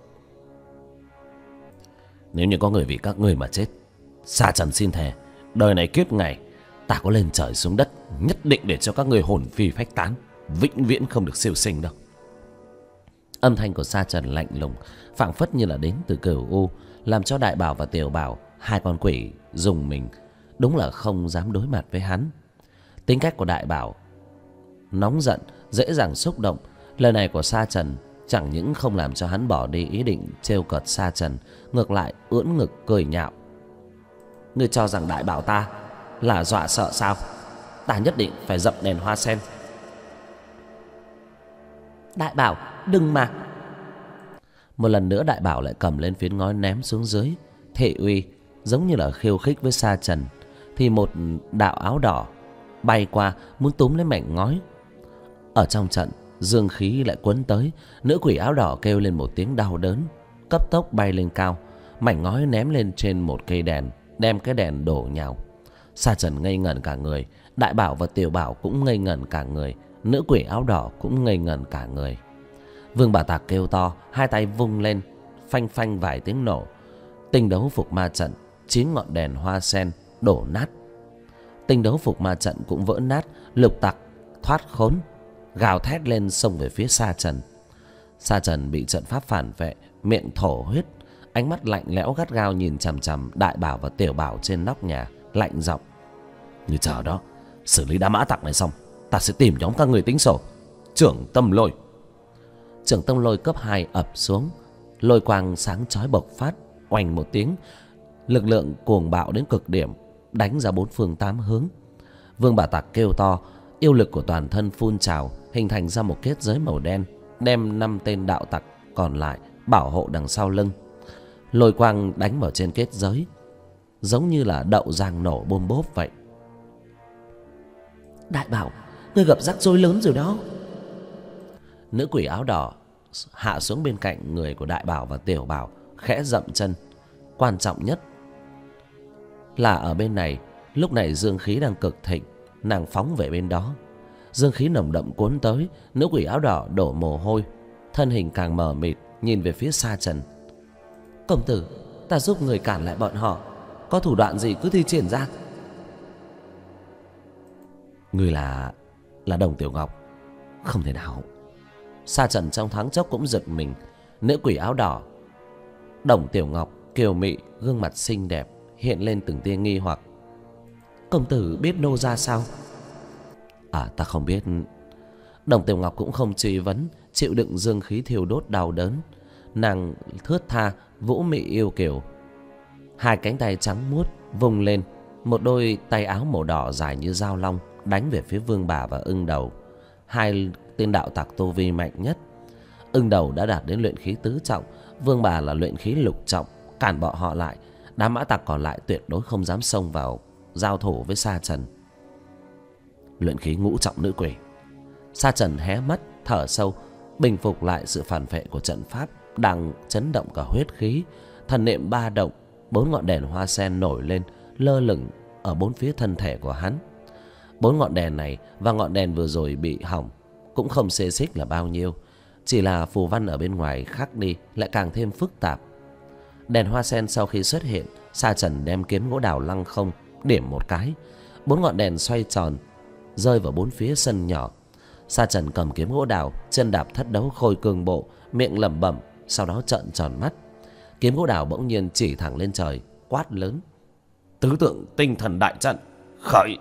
Nếu như có người vì các ngươi mà chết, Sa Trần xin thề, đời này kiếp ngày, ta có lên trời xuống đất, nhất định để cho các ngươi hồn phi phách tán, vĩnh viễn không được siêu sinh đâu. Âm thanh của Sa Trần lạnh lùng, phảng phất như là đến từ Cửu U, làm cho Đại bảo và Tiểu bảo, hai con quỷ rùng mình, đúng là không dám đối mặt với hắn. Tính cách của Đại bảo nóng giận, dễ dàng xúc động. Lời này của Sa Trần chẳng những không làm cho hắn bỏ đi ý định trêu cợt Sa Trần, ngược lại ưỡn ngực cười nhạo. Ngươi cho rằng Đại bảo ta là dọa sợ sao? Ta nhất định phải dập đèn hoa sen. Đại bảo, đừng mà. Một lần nữa Đại bảo lại cầm lên phiến ngói ném xuống dưới. Thị uy giống như là khiêu khích với Sa Trần, thì một đạo áo đỏ bay qua muốn túm lấy mảnh ngói. Ở trong trận, dương khí lại quấn tới. Nữ quỷ áo đỏ kêu lên một tiếng đau đớn, cấp tốc bay lên cao. Mảnh ngói ném lên trên một cây đèn, đem cái đèn đổ nhào. Sa Trần ngây ngẩn cả người, Đại bảo và Tiểu bảo cũng ngây ngẩn cả người, nữ quỷ áo đỏ cũng ngây ngẩn cả người. Vương Bà Tạc kêu to, hai tay vung lên, phanh phanh vài tiếng nổ. Tinh đấu phục ma trận, 9 ngọn đèn hoa sen đổ nát. Tinh đấu phục ma trận cũng vỡ nát. Lục tặc thoát khốn, gào thét lên xông về phía Sa Trần. Sa Trần bị trận pháp phản vệ, miệng thổ huyết, ánh mắt lạnh lẽo gắt gao nhìn chằm chằm Đại bảo và Tiểu bảo trên nóc nhà, lạnh giọng. Như chờ đó, xử lý đám mã tặc này xong, ta sẽ tìm nhóm các người tính sổ. Trưởng Tâm Lôi. Trưởng Tâm Lôi cấp 2 ập xuống, lôi quang sáng chói bộc phát, oanh một tiếng, lực lượng cuồng bạo đến cực điểm, đánh ra 4 phương 8 hướng. Vương Bà Tạc kêu to, Yêu lực của toàn thân phun trào, hình thành ra một kết giới màu đen, đem 5 tên đạo tặc còn lại bảo hộ đằng sau lưng. Lôi quang đánh vào trên kết giới, giống như là đậu rang nổ bôm bốp vậy. Đại Bảo, ngươi gặp rắc rối lớn rồi đó. Nữ quỷ áo đỏ hạ xuống bên cạnh người của Đại Bảo và Tiểu Bảo, khẽ dậm chân. Quan trọng nhất là ở bên này, lúc này dương khí đang cực thịnh, nàng phóng về bên đó. Dương khí nồng đậm cuốn tới, nữ quỷ áo đỏ đổ mồ hôi, thân hình càng mờ mịt, nhìn về phía Sa Trần. Công tử, ta giúp người cản lại bọn họ, có thủ đoạn gì cứ thi triển ra. Người là Đồng Tiểu Ngọc? Không thể nào. Sa Trần trong thoáng chốc cũng giật mình. Nữ quỷ áo đỏ Đồng Tiểu Ngọc kiều mị, gương mặt xinh đẹp hiện lên từng tia nghi hoặc. Công tử biết nô ra sao? Ta không biết. Đồng Tiểu Ngọc cũng không truy vấn, chịu đựng dương khí thiêu đốt đau đớn. Nàng thướt tha, vũ mị yêu kiều, hai cánh tay trắng muốt vùng lên, một đôi tay áo màu đỏ dài như dao long đánh về phía Vương Bà và Ưng Đầu, hai tên đạo tặc tu vi mạnh nhất. Ưng Đầu đã đạt đến luyện khí tứ trọng, Vương Bà là luyện khí lục trọng. Cản bọn họ lại, đám mã tặc còn lại tuyệt đối không dám xông vào giao thủ với Sa Trần. Luyện khí ngũ trọng nữ quỷ. Sa Trần hé mắt thở sâu, bình phục lại sự phản phệ của trận pháp đang chấn động cả huyết khí. Thần niệm ba động, 4 ngọn đèn hoa sen nổi lên lơ lửng ở bốn phía thân thể của hắn. 4 ngọn đèn này và ngọn đèn vừa rồi bị hỏng cũng không xê xích là bao nhiêu, chỉ là phù văn ở bên ngoài khắc đi lại càng thêm phức tạp. Đèn hoa sen sau khi xuất hiện, Sa Trần đem kiếm gỗ đào lăng không điểm một cái, 4 ngọn đèn xoay tròn rơi vào bốn phía sân nhỏ. Sa Trần cầm kiếm gỗ đào, chân đạp thất đấu khôi cương bộ, miệng lẩm bẩm, sau đó trợn tròn mắt. Kiếm gỗ đào bỗng nhiên chỉ thẳng lên trời, quát lớn: Tứ tượng tinh thần đại trận khởi!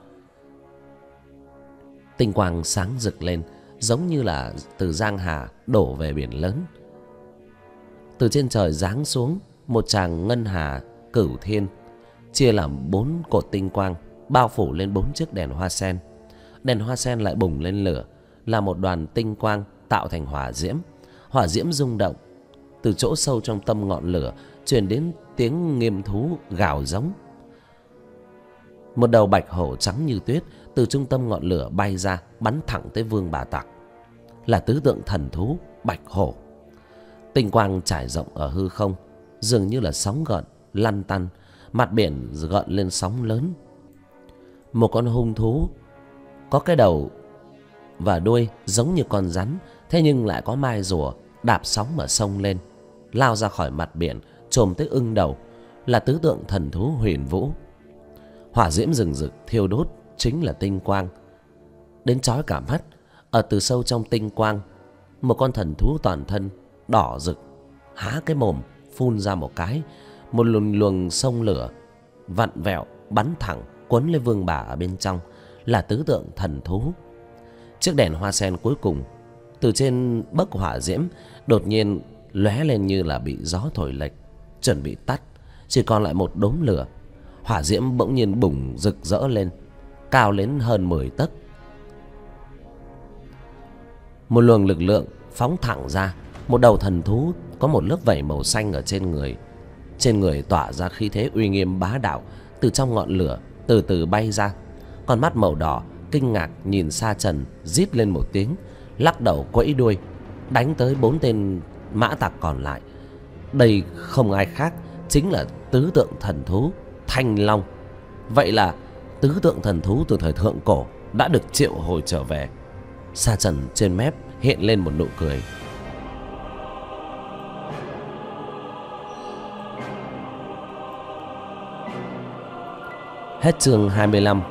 Tinh quang sáng rực lên, giống như là từ giang hà đổ về biển lớn. Từ trên trời giáng xuống một tràng ngân hà cửu thiên, chia làm 4 cột tinh quang bao phủ lên 4 chiếc đèn hoa sen. Đèn hoa sen lại bùng lên lửa, là một đoàn tinh quang tạo thành hỏa diễm. Hỏa diễm rung động, từ chỗ sâu trong tâm ngọn lửa truyền đến tiếng nghiêm thú gào giống. Một đầu bạch hổ trắng như tuyết từ trung tâm ngọn lửa bay ra, bắn thẳng tới Vương Bà Tặc, là tứ tượng thần thú bạch hổ. Tinh quang trải rộng ở hư không, dường như là sóng gợn lăn tăn, mặt biển gợn lên sóng lớn. Một con hung thú có cái đầu và đuôi giống như con rắn, thế nhưng lại có mai rùa, đạp sóng mà sông lên, lao ra khỏi mặt biển, chồm tới Ưng Đầu, là tứ tượng thần thú Huyền Vũ. Hỏa diễm rừng rực thiêu đốt chính là tinh quang, đến chói cả mắt. Ở từ sâu trong tinh quang, một con thần thú toàn thân đỏ rực há cái mồm phun ra một cái, một luồng sông lửa vặn vẹo bắn thẳng quấn lấy Vương Bà ở bên trong, là tứ tượng thần thú. Chiếc đèn hoa sen cuối cùng từ trên bấc hỏa diễm đột nhiên lóe lên như là bị gió thổi lệch, chuẩn bị tắt, chỉ còn lại một đốm lửa. Hỏa diễm bỗng nhiên bùng rực rỡ lên, cao đến hơn 10 tấc. Một luồng lực lượng phóng thẳng ra, một đầu thần thú có một lớp vảy màu xanh ở trên người tỏa ra khí thế uy nghiêm bá đạo, từ trong ngọn lửa từ từ bay ra. Con mắt màu đỏ kinh ngạc nhìn Sa Trần, rít lên một tiếng, lắc đầu quẫy đuôi đánh tới 4 tên mã tặc còn lại. Đây không ai khác chính là tứ tượng thần thú Thanh Long. Vậy là tứ tượng thần thú từ thời thượng cổ đã được triệu hồi trở về. Sa Trần trên mép hiện lên một nụ cười. Hết chương 25.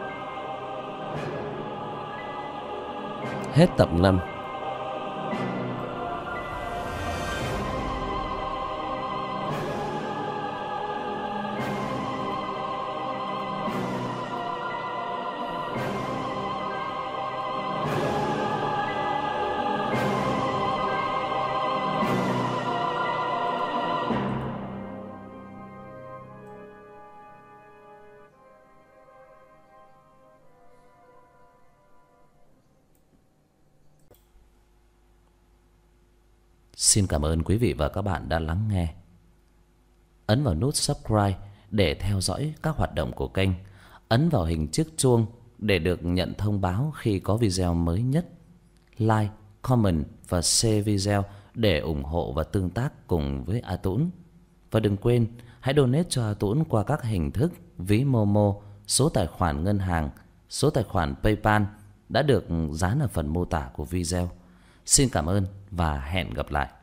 Hết tập 5. Xin cảm ơn quý vị và các bạn đã lắng nghe. Ấn vào nút subscribe để theo dõi các hoạt động của kênh. Ấn vào hình chiếc chuông để được nhận thông báo khi có video mới nhất. Like, comment và share video để ủng hộ và tương tác cùng với A Tũng. Và đừng quên hãy donate cho A Tũng qua các hình thức ví Momo, số tài khoản ngân hàng, số tài khoản PayPal đã được dán ở phần mô tả của video. Xin cảm ơn và hẹn gặp lại.